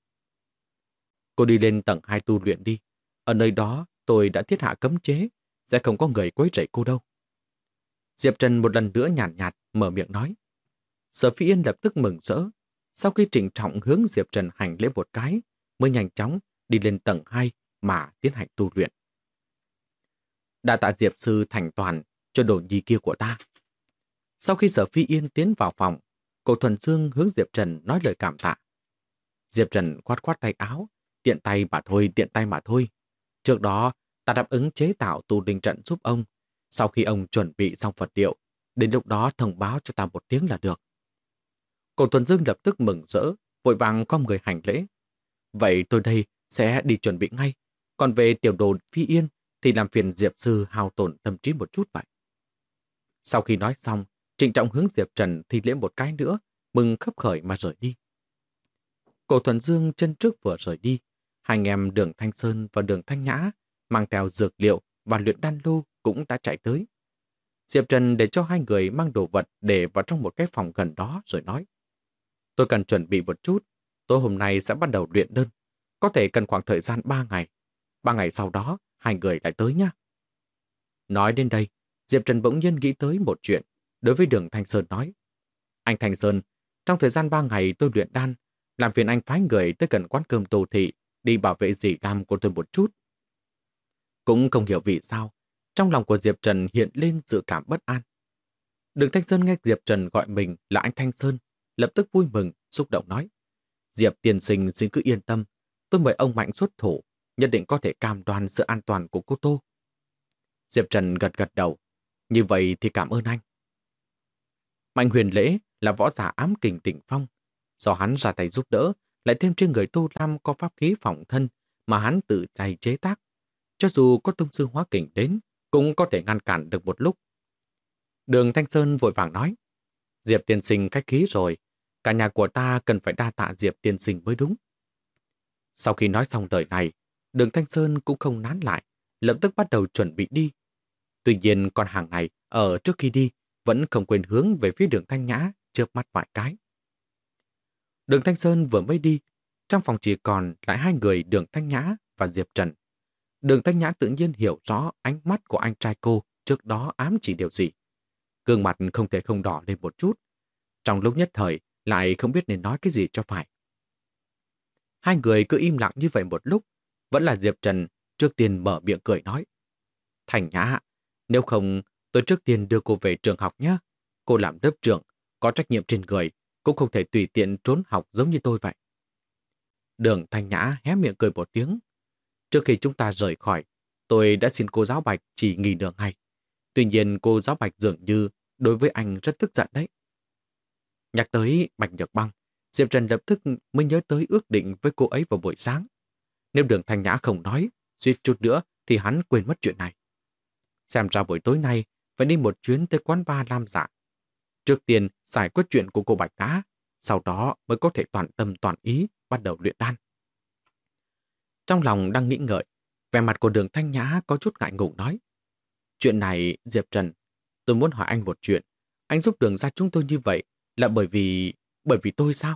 Cô đi lên tầng 2 tu luyện đi. Ở nơi đó tôi đã thiết hạ cấm chế, sẽ không có người quấy rầy cô đâu. Diệp Trần một lần nữa nhàn nhạt mở miệng nói. Sở Phi Yên lập tức mừng rỡ. Sau khi trịnh trọng hướng Diệp Trần hành lễ một cái, mới nhanh chóng đi lên tầng 2 mà tiến hành tu luyện. Đa tạ Diệp sư thành toàn cho đồ nhi kia của ta. Sau khi Sở Phi Yên tiến vào phòng, Cổ Thuần Dương hướng Diệp Trần nói lời cảm tạ. Diệp Trần khoát khoát tay áo, tiện tay mà thôi. Trước đó, ta đáp ứng chế tạo tu linh trận giúp ông. Sau khi ông chuẩn bị xong vật liệu, đến lúc đó thông báo cho ta một tiếng là được. Cổ Thuần Dương lập tức mừng rỡ, vội vàng cong người hành lễ. Vậy tôi đây sẽ đi chuẩn bị ngay. Còn về tiểu đồ Phi Yên thì làm phiền Diệp sư hao tổn tâm trí một chút vậy. Sau khi nói xong, trịnh trọng hướng Diệp Trần thi lễ một cái nữa, mừng khấp khởi mà rời đi. Cổ Thuần Dương chân trước vừa rời đi, hai anh em Đường Thanh Sơn và Đường Thanh Nhã mang theo dược liệu và luyện đan lô cũng đã chạy tới. Diệp Trần để cho hai người mang đồ vật để vào trong một cái phòng gần đó rồi nói. Tôi cần chuẩn bị một chút, tối hôm nay sẽ bắt đầu luyện đơn, có thể cần khoảng thời gian 3 ngày. 3 ngày sau đó, hai người lại tới nhé. Nói đến đây, Diệp Trần bỗng nhiên nghĩ tới một chuyện, đối với Đường Thanh Sơn nói. Anh Thanh Sơn, trong thời gian 3 ngày tôi luyện đan, làm phiền anh phái người tới gần quán cơm Tô Thị đi bảo vệ dì Lam của tôi một chút. Cũng không hiểu vì sao, trong lòng của Diệp Trần hiện lên dự cảm bất an. Đường Thanh Sơn nghe Diệp Trần gọi mình là anh Thanh Sơn, lập tức vui mừng, xúc động nói. Diệp tiên sinh xin cứ yên tâm, tôi mời ông mạnh xuất thủ, nhất định có thể cam đoan sự an toàn của cô Tô. Diệp Trần gật gật đầu, như vậy thì cảm ơn anh. Mạnh Huyền Lễ là võ giả ám kình đỉnh phong, do hắn ra tay giúp đỡ, lại thêm trên người Tô Lam có pháp khí phòng thân mà hắn tự tay chế tác. Cho dù có tông sư hóa kình đến, cũng có thể ngăn cản được một lúc. Đường Thanh Sơn vội vàng nói, Diệp tiên sinh khách khí rồi, cả nhà của ta cần phải đa tạ Diệp tiên sinh mới đúng. Sau khi nói xong lời này, Đường Thanh Sơn cũng không nán lại, lập tức bắt đầu chuẩn bị đi. Tuy nhiên con hàng này ở trước khi đi vẫn không quên hướng về phía Đường Thanh Nhã, chớp mắt vài cái. Đường Thanh Sơn vừa mới đi, trong phòng chỉ còn lại hai người Đường Thanh Nhã và Diệp Trần. Đường Thanh Nhã tự nhiên hiểu rõ ánh mắt của anh trai cô trước đó ám chỉ điều gì. Gương mặt không thể không đỏ lên một chút. Trong lúc nhất thời lại không biết nên nói cái gì cho phải. Hai người cứ im lặng như vậy một lúc, vẫn là Diệp Trần trước tiên mở miệng cười nói. Thanh Nhã, nếu không tôi trước tiên đưa cô về trường học nhé. Cô làm lớp trưởng, có trách nhiệm trên người, cũng không thể tùy tiện trốn học giống như tôi vậy. Đường Thanh Nhã hé miệng cười một tiếng. Trước khi chúng ta rời khỏi, tôi đã xin cô giáo Bạch chỉ nghỉ nửa ngày. Tuy nhiên cô giáo Bạch dường như đối với anh rất tức giận đấy. Nhắc tới Bạch Nhược Băng, Diệp Trần lập tức mới nhớ tới ước định với cô ấy vào buổi sáng. Nếu Đường Thanh Nhã không nói, suýt chút nữa thì hắn quên mất chuyện này. Xem ra buổi tối nay phải đi một chuyến tới quán bar Lam Dạ. Trước tiên giải quyết chuyện của cô Bạch đã, sau đó mới có thể toàn tâm toàn ý bắt đầu luyện đan. Trong lòng đang nghĩ ngợi, vẻ mặt của Đường Thanh Nhã có chút ngại ngùng nói. Chuyện này, Diệp Trần, tôi muốn hỏi anh một chuyện. Anh giúp Đường ra chúng tôi như vậy là bởi vì tôi sao?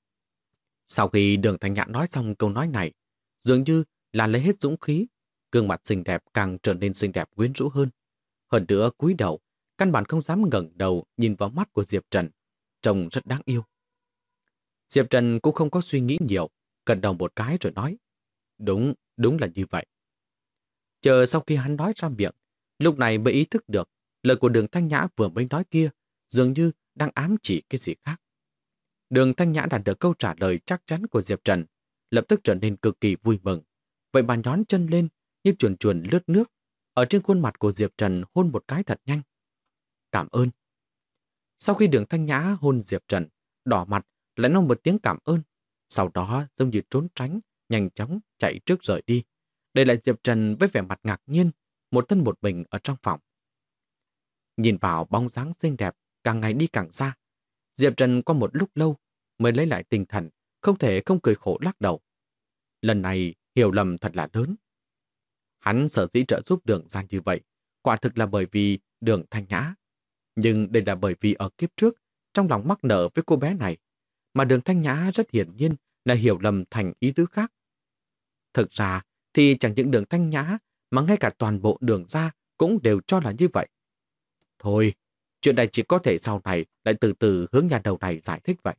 Sau khi Đường Thanh Nhã nói xong câu nói này, dường như là lấy hết dũng khí, gương mặt xinh đẹp càng trở nên xinh đẹp quyến rũ hơn. Hơn nữa cúi đầu, căn bản không dám ngẩng đầu nhìn vào mắt của Diệp Trần, trông rất đáng yêu. Diệp Trần cũng không có suy nghĩ nhiều, gật đầu một cái rồi nói. Đúng là như vậy. Chờ sau khi hắn nói ra miệng, lúc này mới ý thức được lời của Đường Thanh Nhã vừa mới nói kia dường như đang ám chỉ cái gì khác. Đường Thanh Nhã đạt được câu trả lời chắc chắn của Diệp Trần, lập tức trở nên cực kỳ vui mừng. Vậy mà nhón chân lên như chuồn chuồn lướt nước, ở trên khuôn mặt của Diệp Trần hôn một cái thật nhanh. Cảm ơn. Sau khi Đường Thanh Nhã hôn Diệp Trần, đỏ mặt lại nói một tiếng cảm ơn, sau đó giống như trốn tránh, nhanh chóng chạy trước rời đi, để lại Diệp Trần với vẻ mặt ngạc nhiên, một thân một mình ở trong phòng. Nhìn vào bóng dáng xinh đẹp càng ngày đi càng xa, Diệp Trần qua một lúc lâu mới lấy lại tinh thần, không thể không cười khổ lắc đầu. Lần này hiểu lầm thật là lớn. Hắn sở dĩ trợ giúp Đường ra như vậy, quả thực là bởi vì Đường Thanh Nhã. Nhưng đây là bởi vì ở kiếp trước, trong lòng mắc nợ với cô bé này, mà Đường Thanh Nhã rất hiển nhiên là hiểu lầm thành ý tứ khác. Thực ra thì chẳng những Đường Thanh Nhã mà ngay cả toàn bộ Đường ra cũng đều cho là như vậy. Thôi, chuyện này chỉ có thể sau này lại từ từ hướng nhà đầu này giải thích vậy.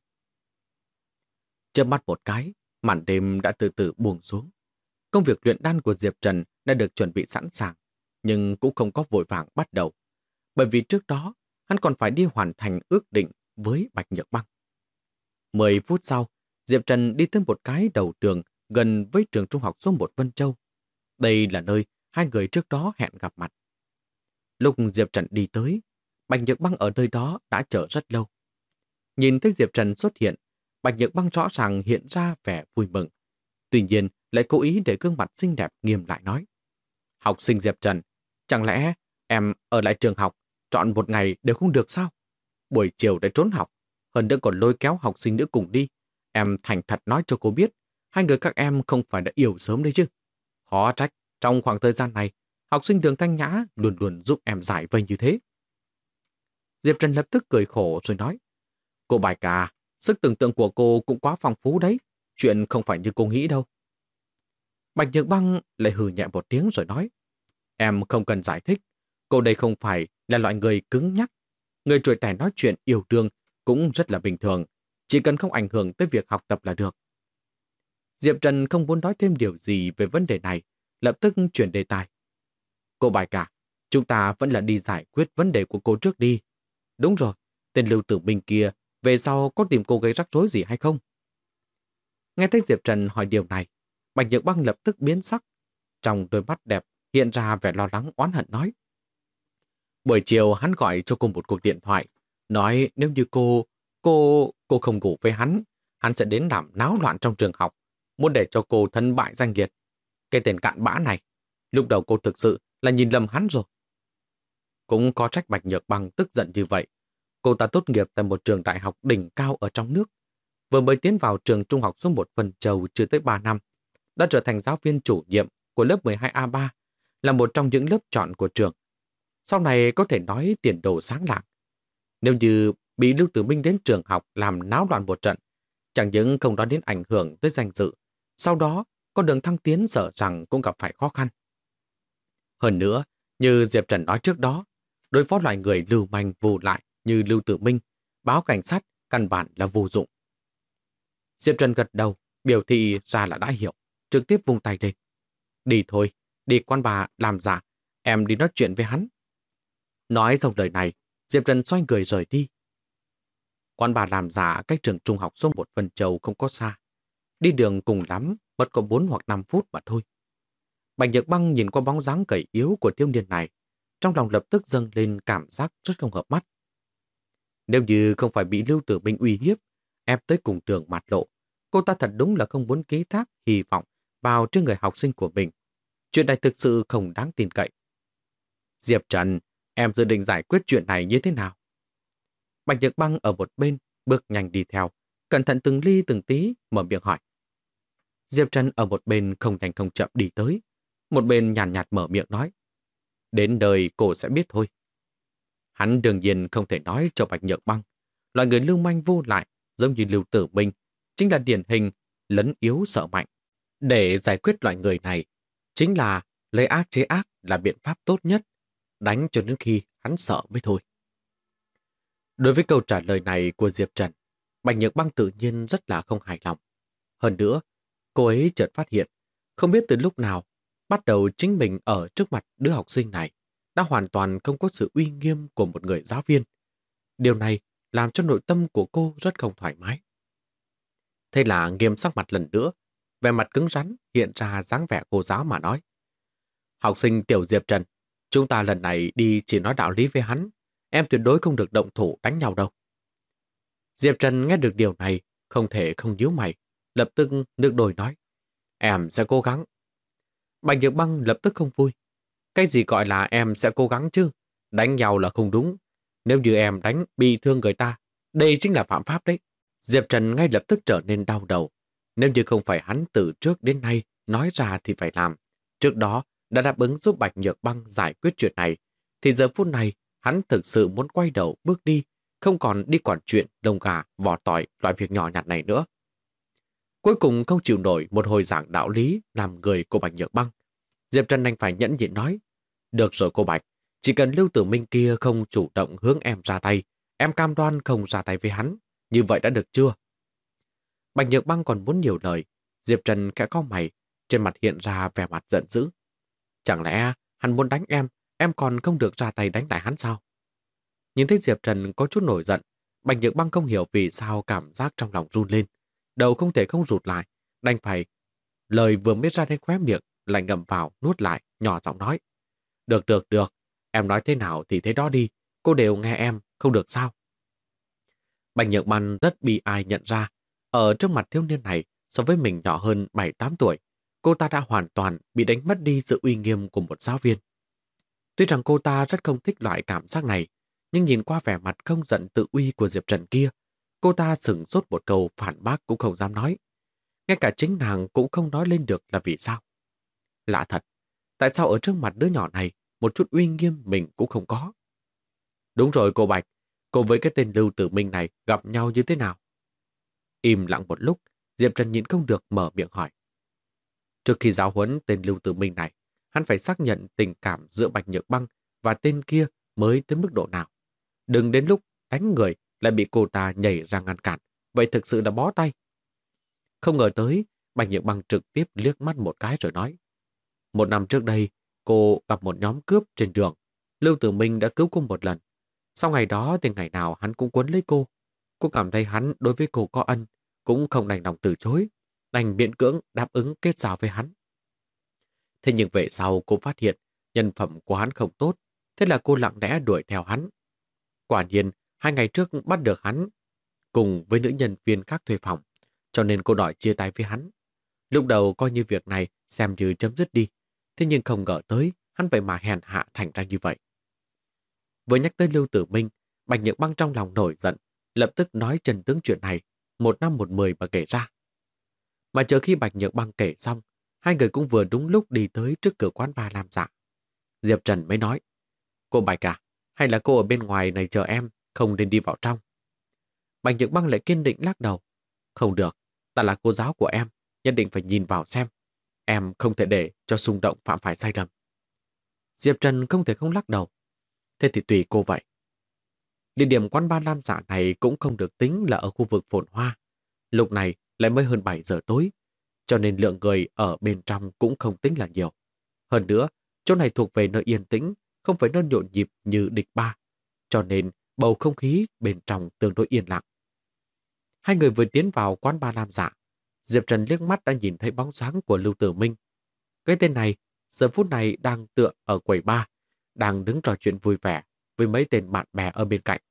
Chớp mắt một cái, màn đêm đã từ từ buông xuống. Công việc luyện đan của Diệp Trần đã được chuẩn bị sẵn sàng, nhưng cũng không có vội vàng bắt đầu. Bởi vì trước đó, hắn còn phải đi hoàn thành ước định với Bạch Nhược Băng. 10 phút sau, Diệp Trần đi tới một cái đầu đường gần với trường trung học số 1 Vân Châu. Đây là nơi hai người trước đó hẹn gặp mặt. Lúc Diệp Trần đi tới, Bạch Nhược Băng ở nơi đó đã chờ rất lâu. Nhìn thấy Diệp Trần xuất hiện, Bạch Nhược Băng rõ ràng hiện ra vẻ vui mừng. Tuy nhiên, lại cố ý để gương mặt xinh đẹp nghiêm lại nói. Học sinh Diệp Trần, chẳng lẽ em ở lại trường học chọn một ngày đều không được sao? Buổi chiều để trốn học, hơn nữa còn lôi kéo học sinh nữ cùng đi. Em thành thật nói cho cô biết, hai người các em không phải đã yêu sớm đấy chứ. Khó trách, trong khoảng thời gian này, học sinh Đường Thanh Nhã luôn luôn giúp em giải vây như thế. Diệp Trần lập tức cười khổ rồi nói. Cô Bạch à, sức tưởng tượng của cô cũng quá phong phú đấy. Chuyện không phải như cô nghĩ đâu. Bạch Nhược Băng lại hừ nhẹ một tiếng rồi nói. Em không cần giải thích. Cô đây không phải là loại người cứng nhắc. Người tuổi trẻ nói chuyện yêu đương cũng rất là bình thường. Chỉ cần không ảnh hưởng tới việc học tập là được. Diệp Trần không muốn nói thêm điều gì về vấn đề này, lập tức chuyển đề tài. Cô Bạch à, chúng ta vẫn là đi giải quyết vấn đề của cô trước đi. Đúng rồi, tên Lưu Tử Minh kia về sau có tìm cô gây rắc rối gì hay không? Nghe thấy Diệp Trần hỏi điều này, Bạch Nhược Băng lập tức biến sắc. Trong đôi mắt đẹp hiện ra vẻ lo lắng oán hận nói. Buổi chiều hắn gọi cho cô một cuộc điện thoại, nói nếu như cô không ngủ với hắn sẽ đến làm náo loạn trong trường học, muốn để cho cô thân bại danh liệt. Cái tên cặn bã này, lúc đầu cô thực sự là nhìn lầm hắn rồi. Cũng có trách Bạch Nhược Băng tức giận như vậy. Cô ta tốt nghiệp tại một trường đại học đỉnh cao ở trong nước. Vừa mới tiến vào trường trung học số 1 Vân Châu chưa tới 3 năm, đã trở thành giáo viên chủ nhiệm của lớp 12A3, là một trong những lớp chọn của trường. Sau này có thể nói tiền đồ sáng lạng. Nếu như bị Lưu Tử Minh đến trường học làm náo loạn một trận, chẳng những không nói đến ảnh hưởng tới danh dự, sau đó con đường thăng tiến sợ rằng cũng gặp phải khó khăn. Hơn nữa, như Diệp Trần nói trước đó, đối phó loại người lưu manh vô lại như Lưu Tử Minh, báo cảnh sát căn bản là vô dụng. Diệp Trần gật đầu, biểu thị ra là đã hiểu, trực tiếp vung tay lên. Đi thôi, đi quán bà làm giả, em đi nói chuyện với hắn. Nói xong lời này, Diệp Trần xoay người rời đi. Quán bà làm giả cách trường trung học số 1 Vân Châu không có xa. Đi đường cùng lắm, mất có 4 hoặc 5 phút mà thôi. Bạch Nhược Băng nhìn qua bóng dáng gầy yếu của thiếu niên này, trong lòng lập tức dâng lên cảm giác rất không hợp mắt. Nếu như không phải bị Lưu Tử Minh uy hiếp, ép tới cùng đường mặt lộ, cô ta thật đúng là không muốn ký thác hy vọng vào trên người học sinh của mình. Chuyện này thực sự không đáng tin cậy. Diệp Trần, em dự định giải quyết chuyện này như thế nào? Bạch Nhược Băng ở một bên, bước nhanh đi theo, cẩn thận từng ly từng tí, mở miệng hỏi. Diệp Trần ở một bên không nhanh không chậm đi tới, một bên nhàn nhạt mở miệng nói. Đến đời cô sẽ biết thôi. Hắn đương nhiên không thể nói cho Bạch Nhược Băng. Loại người lưu manh vô lại, giống như Lưu Tử Minh, chính là điển hình lấn yếu sợ mạnh. Để giải quyết loại người này, chính là lấy ác chế ác là biện pháp tốt nhất, đánh cho đến khi hắn sợ mới thôi. Đối với câu trả lời này của Diệp Trần, Bạch Nhược Băng tự nhiên rất là không hài lòng. Hơn nữa, cô ấy chợt phát hiện, không biết từ lúc nào, bắt đầu chính mình ở trước mặt đứa học sinh này đã hoàn toàn không có sự uy nghiêm của một người giáo viên. Điều này làm cho nội tâm của cô rất không thoải mái. Thế là nghiêm sắc mặt lần nữa, vẻ mặt cứng rắn hiện ra dáng vẻ cô giáo mà nói. Học sinh tiểu Diệp Trần, chúng ta lần này đi chỉ nói đạo lý với hắn, em tuyệt đối không được động thủ đánh nhau đâu. Diệp Trần nghe được điều này, không thể không nhíu mày, lập tức nước đôi nói. Em sẽ cố gắng. Bạch Nhược Băng lập tức không vui. Cái gì gọi là em sẽ cố gắng chứ? Đánh nhau là không đúng. Nếu như em đánh bị thương người ta, đây chính là phạm pháp đấy. Diệp Trần ngay lập tức trở nên đau đầu. Nếu như không phải hắn từ trước đến nay nói ra thì phải làm. Trước đó đã đáp ứng giúp Bạch Nhược Băng giải quyết chuyện này, thì giờ phút này hắn thực sự muốn quay đầu bước đi, không còn đi quản chuyện lông gà, vỏ tỏi loại việc nhỏ nhặt này nữa. Cuối cùng không chịu nổi một hồi giảng đạo lý làm người của Bạch Nhược Băng. Diệp Trần đành phải nhẫn nhịn nói. Được rồi cô Bạch, chỉ cần Lưu Tử Minh kia không chủ động hướng em ra tay, em cam đoan không ra tay với hắn. Như vậy đã được chưa? Bạch Nhược Băng còn muốn nhiều lời. Diệp Trần khẽ cau mày, trên mặt hiện ra vẻ mặt giận dữ. Chẳng lẽ hắn muốn đánh em còn không được ra tay đánh lại hắn sao? Nhìn thấy Diệp Trần có chút nổi giận, Bạch Nhược Băng không hiểu vì sao cảm giác trong lòng run lên. Đầu không thể không rụt lại, đành phải. Lời vừa mới ra đến khóe miệng, lại ngậm vào, nuốt lại, nhỏ giọng nói. Được, em nói thế nào thì thế đó đi, cô đều nghe em, không được sao? Bạch Nhược Băng rất bị ai nhận ra, ở trước mặt thiếu niên này, so với mình nhỏ hơn 7-8 tuổi, cô ta đã hoàn toàn bị đánh mất đi sự uy nghiêm của một giáo viên. Tuy rằng cô ta rất không thích loại cảm giác này, nhưng nhìn qua vẻ mặt không giận tự uy của Diệp Trần kia, cô ta sửng sốt một câu phản bác cũng không dám nói. Ngay cả chính nàng cũng không nói lên được là vì sao. Lạ thật, tại sao ở trước mặt đứa nhỏ này một chút uy nghiêm mình cũng không có? Đúng rồi cô Bạch, cô với cái tên Lưu Tử Minh này gặp nhau như thế nào? Im lặng một lúc, Diệp Trần nhịn không được mở miệng hỏi. Trước khi giáo huấn tên Lưu Tử Minh này, hắn phải xác nhận tình cảm giữa Bạch Nhược Băng và tên kia mới tới mức độ nào. Đừng đến lúc đánh người lại bị cô ta nhảy ra ngăn cản, vậy thực sự là bó tay. Không ngờ tới, Bạch Nhược Băng trực tiếp liếc mắt một cái rồi nói. 1 năm trước đây, cô gặp một nhóm cướp trên đường. Lưu Tử Minh đã cứu cô một lần. Sau ngày đó thì ngày nào hắn cũng quấn lấy cô. Cô cảm thấy hắn đối với cô có ân, cũng không đành lòng từ chối, đành miễn cưỡng đáp ứng kết giao với hắn. Thế nhưng về sau cô phát hiện nhân phẩm của hắn không tốt, thế là cô lặng lẽ đuổi theo hắn. Quả nhiên, 2 ngày trước bắt được hắn cùng với nữ nhân viên khác thuê phòng, cho nên cô đòi chia tay với hắn. Lúc đầu coi như việc này xem như chấm dứt đi, thế nhưng không ngờ tới hắn vậy mà hèn hạ thành ra như vậy. Vừa nhắc tới Lưu Tử Minh, Bạch Nhược Băng trong lòng nổi giận, lập tức nói chân tướng chuyện này, 1 năm 1 mười mà kể ra. Mà chờ khi Bạch Nhược Băng kể xong, Hai người cũng vừa đúng lúc đi tới trước cửa quán bar Lam Dạ. Diệp Trần mới nói, cô Bạch à, hay là cô ở bên ngoài này chờ em, không nên đi vào trong. Bạch Nhược Băng lại kiên định lắc đầu. Không được, ta là cô giáo của em, nhất định phải nhìn vào xem. Em không thể để cho xung động phạm phải sai lầm. Diệp Trần không thể không lắc đầu. Thế thì tùy cô vậy. Địa điểm quán bar Lam Dạ này cũng không được tính là ở khu vực phồn hoa. Lúc này lại mới hơn 7 giờ tối, cho nên lượng người ở bên trong cũng không tính là nhiều. Hơn nữa, chỗ này thuộc về nơi yên tĩnh, không phải nơi nhộn nhịp như địch ba, cho nên bầu không khí bên trong tương đối yên lặng. Hai người vừa tiến vào quán bar Lam Dạ, Diệp Trần liếc mắt đã nhìn thấy bóng dáng của Lưu Tử Minh. Cái tên này, giờ phút này đang tựa ở quầy bar, đang đứng trò chuyện vui vẻ với mấy tên bạn bè ở bên cạnh.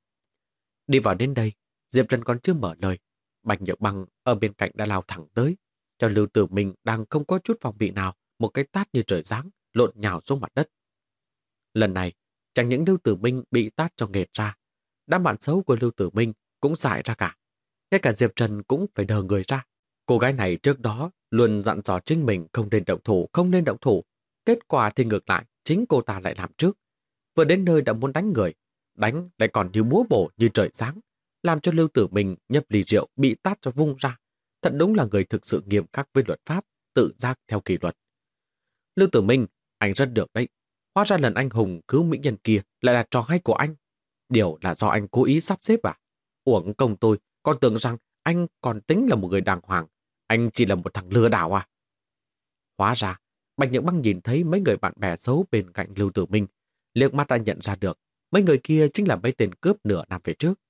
Đi vào đến đây, Diệp Trần còn chưa mở lời. Bạch Nhược Băng ở bên cạnh đã lao thẳng tới, cho Lưu Tử Minh đang không có chút phòng bị nào, một cái tát như trời giáng, lộn nhào xuống mặt đất. Lần này, chẳng những Lưu Tử Minh bị tát cho nghẹt ra, đám bạn xấu của Lưu Tử Minh cũng dại ra cả. Ngay cả Diệp Trần cũng phải đờ người ra. Cô gái này trước đó luôn dặn dò chính mình không nên động thủ, không nên động thủ. Kết quả thì ngược lại, chính cô ta lại làm trước. Vừa đến nơi đã muốn đánh người, đánh lại còn như búa bổ như trời sáng, làm cho Lưu Tử Minh nhấp ly rượu bị tát cho vung ra. Thật đúng là người thực sự nghiêm khắc với luật pháp, tự giác theo kỷ luật. Lưu Tử Minh, anh rất được đấy. Hóa ra lần anh hùng cứu mỹ nhân kia lại là trò hay của anh. Điều là do anh cố ý sắp xếp à? Uổng công tôi, còn tưởng rằng anh còn tính là một người đàng hoàng. Anh chỉ là một thằng lừa đảo à? Hóa ra, Bạch Nhược Băng nhìn thấy mấy người bạn bè xấu bên cạnh Lưu Tử Minh, liếc mắt đã nhận ra được mấy người kia chính là mấy tên cướp nửa năm về trước.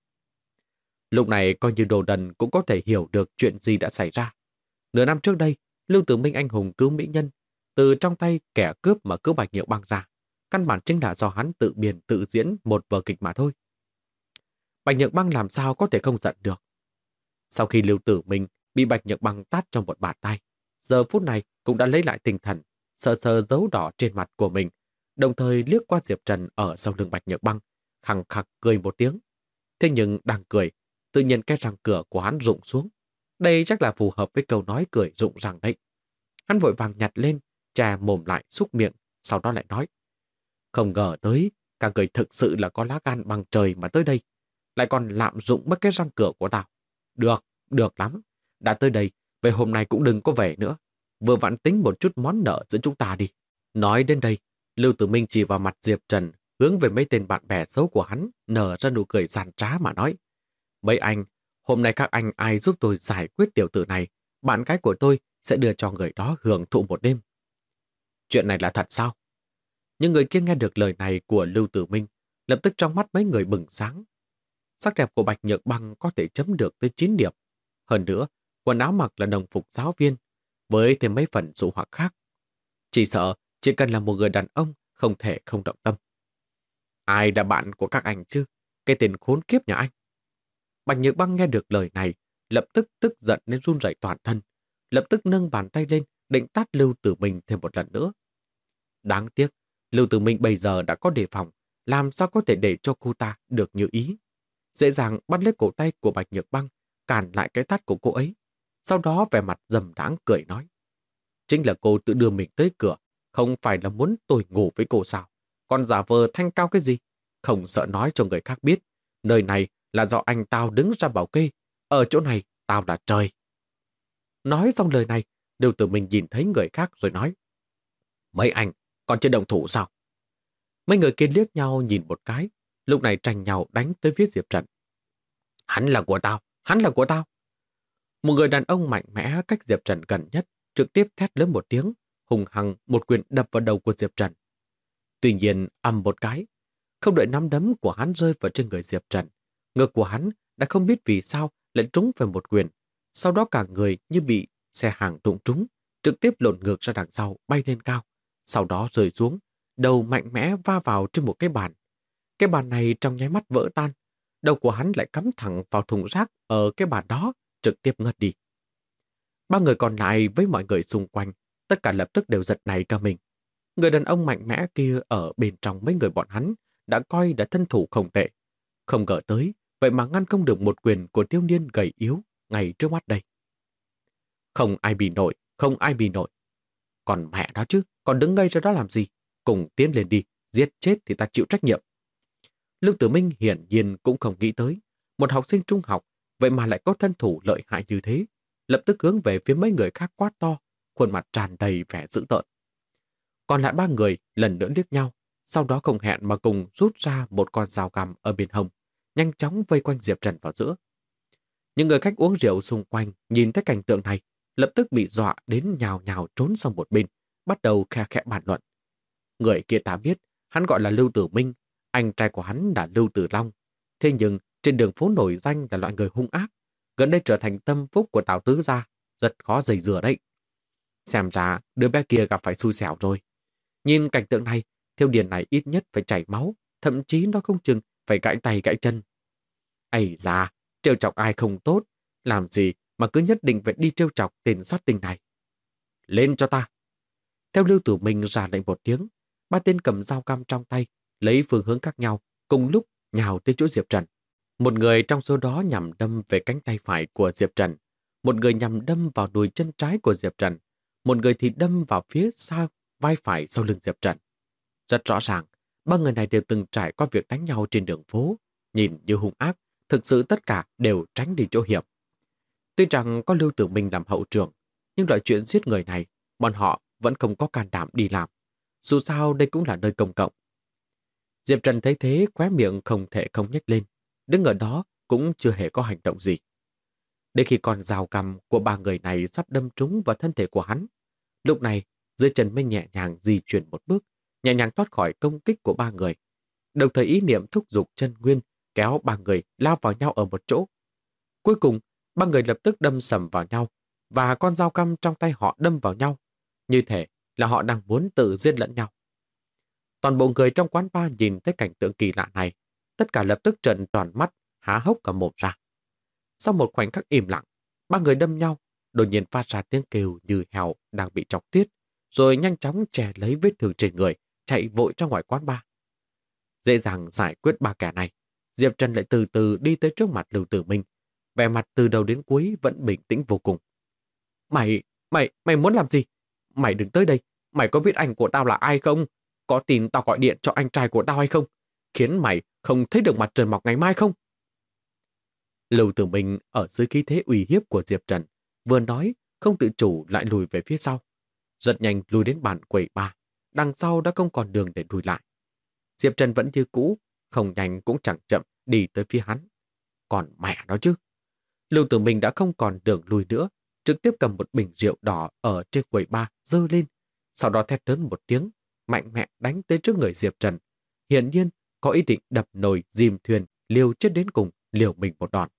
Lúc này coi như đồ đần cũng có thể hiểu được chuyện gì đã xảy ra. Nửa năm trước đây, Lưu Tử Minh anh hùng cứu mỹ nhân, từ trong tay kẻ cướp mà cứu Bạch Nhược Băng ra. Căn bản chính là do hắn tự biên tự diễn một vở kịch mà thôi. Bạch Nhược Băng làm sao có thể không giận được. Sau khi Lưu Tử Minh bị Bạch Nhược Băng tát trong một bạt tay, giờ phút này cũng đã lấy lại tinh thần, sờ sờ dấu đỏ trên mặt của mình, đồng thời liếc qua Diệp Trần ở sau lưng Bạch Nhược Băng, khằng khặc cười một tiếng. Thế nhưng đang cười, tự nhiên cái răng cửa của hắn rụng xuống. Đây chắc là phù hợp với câu nói cười rụng răng đấy. Hắn vội vàng nhặt lên, chà mồm lại xúc miệng, sau đó lại nói. Không ngờ tới, cả người thực sự là có lá gan bằng trời mà tới đây, lại còn lạm dụng mất cái răng cửa của tao. Được, được lắm. Đã tới đây, vậy hôm nay cũng đừng có về nữa. Vừa vặn tính một chút món nợ giữa chúng ta đi. Nói đến đây, Lưu Tử Minh chỉ vào mặt Diệp Trần, hướng về mấy tên bạn bè xấu của hắn, nở ra nụ cười giàn trá mà nói. Mấy anh, hôm nay các anh ai giúp tôi giải quyết tiểu tử này, bạn gái của tôi sẽ đưa cho người đó hưởng thụ một đêm. Chuyện này là thật sao? Những người kia nghe được lời này của Lưu Tử Minh, lập tức trong mắt mấy người bừng sáng. Sắc đẹp của Bạch Nhược Băng có thể chấm được tới 9 điểm. Hơn nữa, quần áo mặc là đồng phục giáo viên, với thêm mấy phần dụ hoặc khác. Chỉ sợ, chỉ cần là một người đàn ông, không thể không động tâm. Ai là bạn của các anh chứ? Cái tên khốn kiếp nhà anh. Bạch Nhược Băng nghe được lời này, lập tức tức giận nên run rẩy toàn thân, lập tức nâng bàn tay lên, định tát Lưu Tử Minh thêm một lần nữa. Đáng tiếc, Lưu Tử Minh bây giờ đã có đề phòng, làm sao có thể để cho cô ta được như ý. Dễ dàng bắt lấy cổ tay của Bạch Nhược Băng, cản lại cái tát của cô ấy. Sau đó vẻ mặt dầm đãng cười nói. Chính là cô tự đưa mình tới cửa, không phải là muốn tôi ngủ với cô sao? Còn giả vờ thanh cao cái gì? Không sợ nói cho người khác biết. Nơi này là do anh tao đứng ra bảo kê. Ở chỗ này, tao là trời. Nói xong lời này, Lưu Tử Minh nhìn thấy người khác rồi nói. Mấy anh, còn chưa động thủ sao? Mấy người kia liếc nhau nhìn một cái, lúc này tranh nhau đánh tới phía Diệp Trần. Hắn là của tao, hắn là của tao. Một người đàn ông mạnh mẽ cách Diệp Trần gần nhất, trực tiếp thét lớn một tiếng, hùng hăng một quyền đập vào đầu của Diệp Trần. Tuy nhiên, ầm một cái, không đợi nắm đấm của hắn rơi vào trên người Diệp Trần, ngực của hắn đã không biết vì sao lại trúng phải một quyền. Sau đó cả người như bị xe hàng đụng trúng, trực tiếp lộn ngược ra đằng sau bay lên cao. Sau đó rơi xuống, đầu mạnh mẽ va vào trên một cái bàn. Cái bàn này trong nháy mắt vỡ tan, đầu của hắn lại cắm thẳng vào thùng rác ở cái bàn đó, trực tiếp ngất đi. Ba người còn lại với mọi người xung quanh, tất cả lập tức đều giật nảy cả mình. Người đàn ông mạnh mẽ kia ở bên trong mấy người bọn hắn đã coi đã thân thủ không tệ. Không ngờ tới, vậy mà ngăn không được một quyền của thiếu niên gầy yếu ngay trước mắt đây. Không ai bị nổi, không ai bị nổi. Còn mẹ đó chứ, còn đứng ngây ra đó làm gì? Cùng tiến lên đi, giết chết thì ta chịu trách nhiệm. Lưu Tử Minh hiển nhiên cũng không nghĩ tới, một học sinh trung học, vậy mà lại có thân thủ lợi hại như thế, lập tức hướng về phía mấy người khác quát to, khuôn mặt tràn đầy vẻ dữ tợn. Còn lại ba người lần nữa liếc nhau, sau đó không hẹn mà cùng rút ra một con dao găm ở bên hông, nhanh chóng vây quanh Diệp Trần vào giữa. Những người khách uống rượu xung quanh nhìn thấy cảnh tượng này, lập tức bị dọa đến nhào nhào trốn sang một bên, bắt đầu khe khẽ bàn luận. Người kia ta biết, hắn gọi là Lưu Tử Minh, anh trai của hắn là Lưu Tử Long. Thế nhưng trên đường phố nổi danh là loại người hung ác, gần đây trở thành tâm phúc của Tào Tứ gia, rất khó giày dừa đấy. Xem ra đứa bé kia gặp phải xui xẻo rồi. Nhìn cảnh tượng này, Thiếu Điền này ít nhất phải chảy máu, thậm chí nó không chừng phải gãy tay gãy chân. Ây da, trêu chọc ai không tốt, làm gì mà cứ nhất định phải đi trêu chọc tên sát tinh này. Lên cho ta. Theo Lưu Tử Minh ra lệnh một tiếng, ba tên cầm dao găm trong tay, lấy phương hướng khác nhau, cùng lúc nhào tới chỗ Diệp Trần. Một người trong số đó nhằm đâm về cánh tay phải của Diệp Trần, một người nhằm đâm vào đùi chân trái của Diệp Trần, một người thì đâm vào phía sau vai phải sau lưng Diệp Trần. Rất rõ ràng, ba người này đều từng trải qua việc đánh nhau trên đường phố, nhìn như hung ác, thực sự tất cả đều tránh đi chỗ hiểm. Tuy rằng có Lưu Tử Minh làm hậu trường, nhưng loại chuyện giết người này, bọn họ vẫn không có can đảm đi làm. Dù sao đây cũng là nơi công cộng. Diệp Trần thấy thế, khóe miệng không thể không nhếch lên, đứng ở đó cũng chưa hề có hành động gì. Đến khi con dao găm của ba người này sắp đâm trúng vào thân thể của hắn, lúc này dưới chân mới nhẹ nhàng di chuyển một bước, nhẹ nhàng thoát khỏi công kích của ba người. Đồng thời ý niệm thúc giục chân nguyên kéo ba người lao vào nhau ở một chỗ. Cuối cùng, ba người lập tức đâm sầm vào nhau và con dao găm trong tay họ đâm vào nhau, như thể là họ đang muốn tự giết lẫn nhau. Toàn bộ người trong quán bar nhìn thấy cảnh tượng kỳ lạ này, tất cả lập tức trợn tròn mắt, há hốc cả mồm ra. Sau một khoảnh khắc im lặng, ba người đâm nhau, đột nhiên phát ra tiếng kêu như heo đang bị chọc tiết, rồi nhanh chóng chè lấy vết thương trên người, chạy vội ra ngoài quán bar. Dễ dàng giải quyết ba kẻ này, Diệp Trần lại từ từ đi tới trước mặt Lưu Tử Minh, vẻ mặt từ đầu đến cuối vẫn bình tĩnh vô cùng. Mày muốn làm gì? Mày đừng tới đây, mày có biết anh của tao là ai không? Có tin tao gọi điện cho anh trai của tao hay không? Khiến mày không thấy được mặt trời mọc ngày mai không? Lưu Tử Minh ở dưới khí thế uy hiếp của Diệp Trần, vừa nói, không tự chủ lại lùi về phía sau. Rất nhanh lùi đến bàn quầy bar, đằng sau đã không còn đường để lùi lại. Diệp Trần vẫn như cũ, không nhanh cũng chẳng chậm đi tới phía hắn. Còn mẹ nó chứ. Lưu Tử Minh đã không còn đường lùi nữa, trực tiếp cầm một bình rượu đỏ ở trên quầy bar giơ lên, sau đó thét lớn một tiếng, mạnh mẽ đánh tới trước người Diệp Trần. Hiển nhiên có ý định đập nồi dìm thuyền, liều chết đến cùng, liều mình một đòn.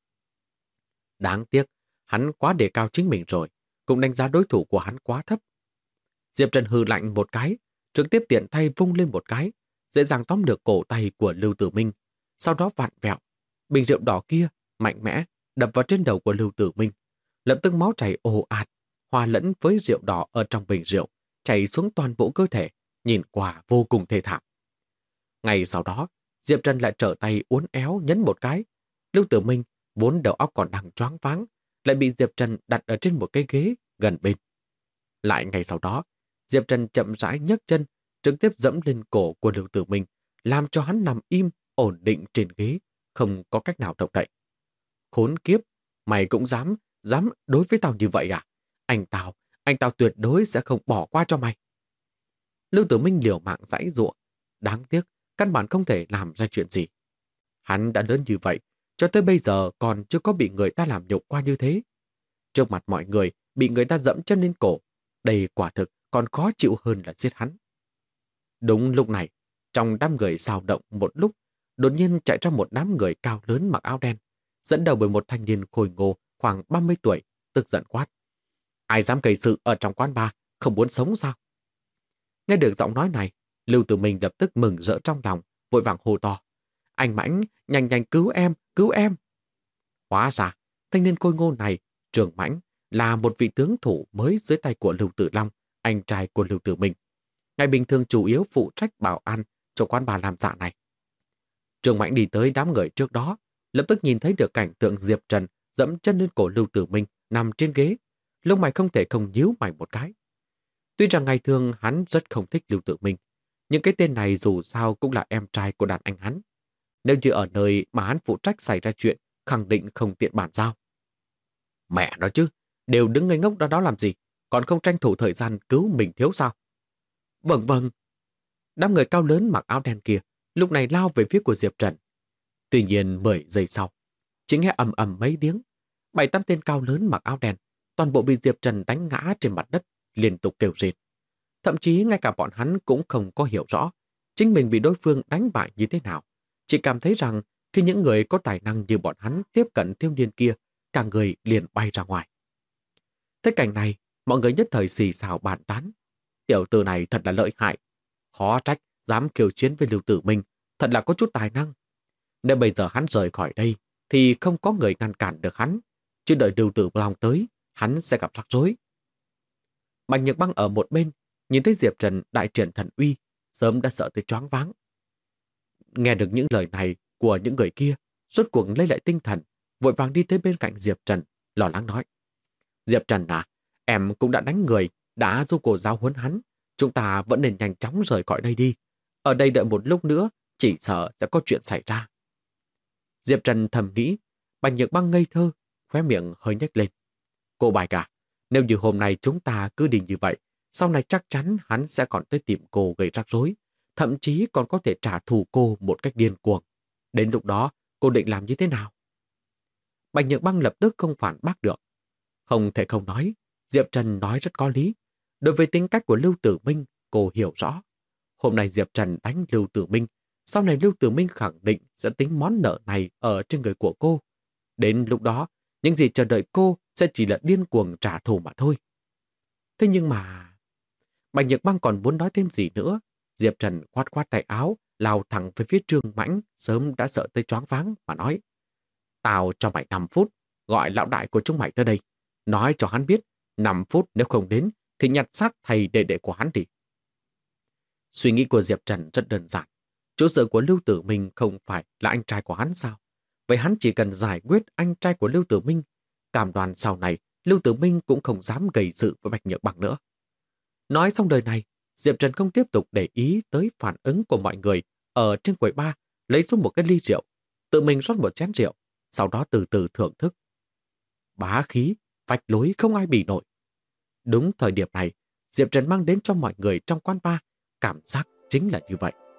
Đáng tiếc, hắn quá đề cao chính mình rồi, cũng đánh giá đối thủ của hắn quá thấp. Diệp Trần hừ lạnh một cái, trực tiếp tiện tay vung lên một cái, dễ dàng tóm được cổ tay của Lưu Tử Minh, sau đó vặn vẹo. Bình rượu đỏ kia mạnh mẽ đập vào trên đầu của Lưu Tử Minh, lập tức máu chảy ồ ạt, hòa lẫn với rượu đỏ ở trong bình rượu, chảy xuống toàn bộ cơ thể, nhìn qua vô cùng thê thảm. Ngay sau đó, Diệp Trần lại trở tay uốn éo nhấn một cái. Lưu Tử Minh vốn đầu óc còn đang choáng váng, lại bị Diệp Trần đặt ở trên một cái ghế gần bên. Lại ngay sau đó, Diệp Trần chậm rãi nhấc chân, trực tiếp dẫm lên cổ của Lưu Tử Minh, làm cho hắn nằm im, ổn định trên ghế, không có cách nào động đậy. Khốn kiếp, mày cũng dám đối với tao như vậy à? Anh tao tuyệt đối sẽ không bỏ qua cho mày. Lưu Tử Minh liều mạng giãy giụa, đáng tiếc, căn bản không thể làm ra chuyện gì. Hắn đã lớn như vậy, cho tới bây giờ còn chưa có bị người ta làm nhục qua như thế. Trước mặt mọi người, bị người ta dẫm chân lên cổ, đây quả thực còn khó chịu hơn là giết hắn. Đúng lúc này, trong đám người xào động một lúc, đột nhiên chạy ra một đám người cao lớn mặc áo đen, dẫn đầu bởi một thanh niên khôi ngô khoảng 30 tuổi, tức giận quát. Ai dám gây sự ở trong quán bar, không muốn sống sao? Nghe được giọng nói này, Lưu Tử Minh lập tức mừng rỡ trong lòng, vội vàng hô to. Anh Mãnh, nhanh nhanh cứu em, cứu em. Hóa ra, thanh niên khôi ngô này, Trường Mãnh, là một vị tướng thủ mới dưới tay của Lưu Tử Long, anh trai của Lưu Tử Minh. Ngày bình thường chủ yếu phụ trách bảo an cho quán bar làm dạ này. Trường Mãnh đi tới đám người trước đó, lập tức nhìn thấy được cảnh tượng Diệp Trần dẫm chân lên cổ Lưu Tử Minh nằm trên ghế, lông mày không thể không nhíu mày một cái. Tuy rằng ngày thường hắn rất không thích Lưu Tử Minh, nhưng cái tên này dù sao cũng là em trai của đàn anh hắn. Nếu như ở nơi mà hắn phụ trách xảy ra chuyện, khẳng định không tiện bàn giao. Mẹ nói chứ, đều đứng ngây ngốc đó làm gì, còn không tranh thủ thời gian cứu mình thiếu sao? Vâng vâng. Đám người cao lớn mặc áo đen kia lúc này lao về phía của Diệp Trần. Tuy nhiên 10 giây sau, chỉ nghe ầm ầm mấy tiếng, 7-8 tên cao lớn mặc áo đen, toàn bộ bị Diệp Trần đánh ngã trên mặt đất, liên tục kêu rên. Thậm chí ngay cả bọn hắn cũng không có hiểu rõ chính mình bị đối phương đánh bại như thế nào. Chỉ cảm thấy rằng khi những người có tài năng như bọn hắn tiếp cận thiếu niên kia, cả người liền bay ra ngoài. Thế cảnh này, mọi người nhất thời xì xào bàn tán. Tiểu tử này thật là lợi hại. Khó trách, dám kiêu chiến với Lưu Tử Minh, thật là có chút tài năng. Nếu bây giờ hắn rời khỏi đây, thì không có người ngăn cản được hắn. Chứ đợi Lưu Tử Long tới, hắn sẽ gặp rắc rối. Bạch Nhược Băng ở một bên, nhìn thấy Diệp Trần đại triển thần uy, sớm đã sợ tới choáng váng. Nghe được những lời này của những người kia, rốt cuộc lấy lại tinh thần, vội vàng đi tới bên cạnh Diệp Trần, lo lắng nói. Diệp Trần à, em cũng đã đánh người, đã giúp cô giáo huấn hắn. Chúng ta vẫn nên nhanh chóng rời khỏi đây đi. Ở đây đợi một lúc nữa, chỉ sợ sẽ có chuyện xảy ra. Diệp Trần thầm nghĩ, Bạch Nhược Băng ngây thơ, khóe miệng hơi nhếch lên. Cô Bạch à, nếu như hôm nay chúng ta cứ đi như vậy, sau này chắc chắn hắn sẽ còn tới tìm cô gây rắc rối, thậm chí còn có thể trả thù cô một cách điên cuồng. Đến lúc đó, cô định làm như thế nào? Bạch Nhược Băng lập tức không phản bác được. Không thể không nói, Diệp Trần nói rất có lý. Đối với tính cách của Lưu Tử Minh, cô hiểu rõ. Hôm nay Diệp Trần đánh Lưu Tử Minh, sau này Lưu Tử Minh khẳng định sẽ tính món nợ này ở trên người của cô. Đến lúc đó, những gì chờ đợi cô sẽ chỉ là điên cuồng trả thù mà thôi. Thế nhưng mà... Bạch Nhược Băng còn muốn nói thêm gì nữa. Diệp Trần khoát khoát tay áo, lao thẳng về phía Trương Mãnh, sớm đã sợ tới choáng váng mà nói. Tao cho mày 5 phút, gọi lão đại của chúng mày tới đây. Nói cho hắn biết, 5 phút nếu không đến, thì nhặt xác thầy đệ đệ của hắn đi. Suy nghĩ của Diệp Trần rất đơn giản. Chỗ dựa của Lưu Tử Minh không phải là anh trai của hắn sao? Vậy hắn chỉ cần giải quyết anh trai của Lưu Tử Minh. Cam đoan sau này, Lưu Tử Minh cũng không dám gây sự với Bạch Nhược Băng nữa. Nói xong đời này, Diệp Trần không tiếp tục để ý tới phản ứng của mọi người ở trên quầy bar, lấy xuống một cái ly rượu, tự mình rót một chén rượu, sau đó từ từ thưởng thức. Bá khí, vạch lối không ai bì nổi. Đúng thời điểm này, Diệp Trần mang đến cho mọi người trong quán bar cảm giác chính là như vậy.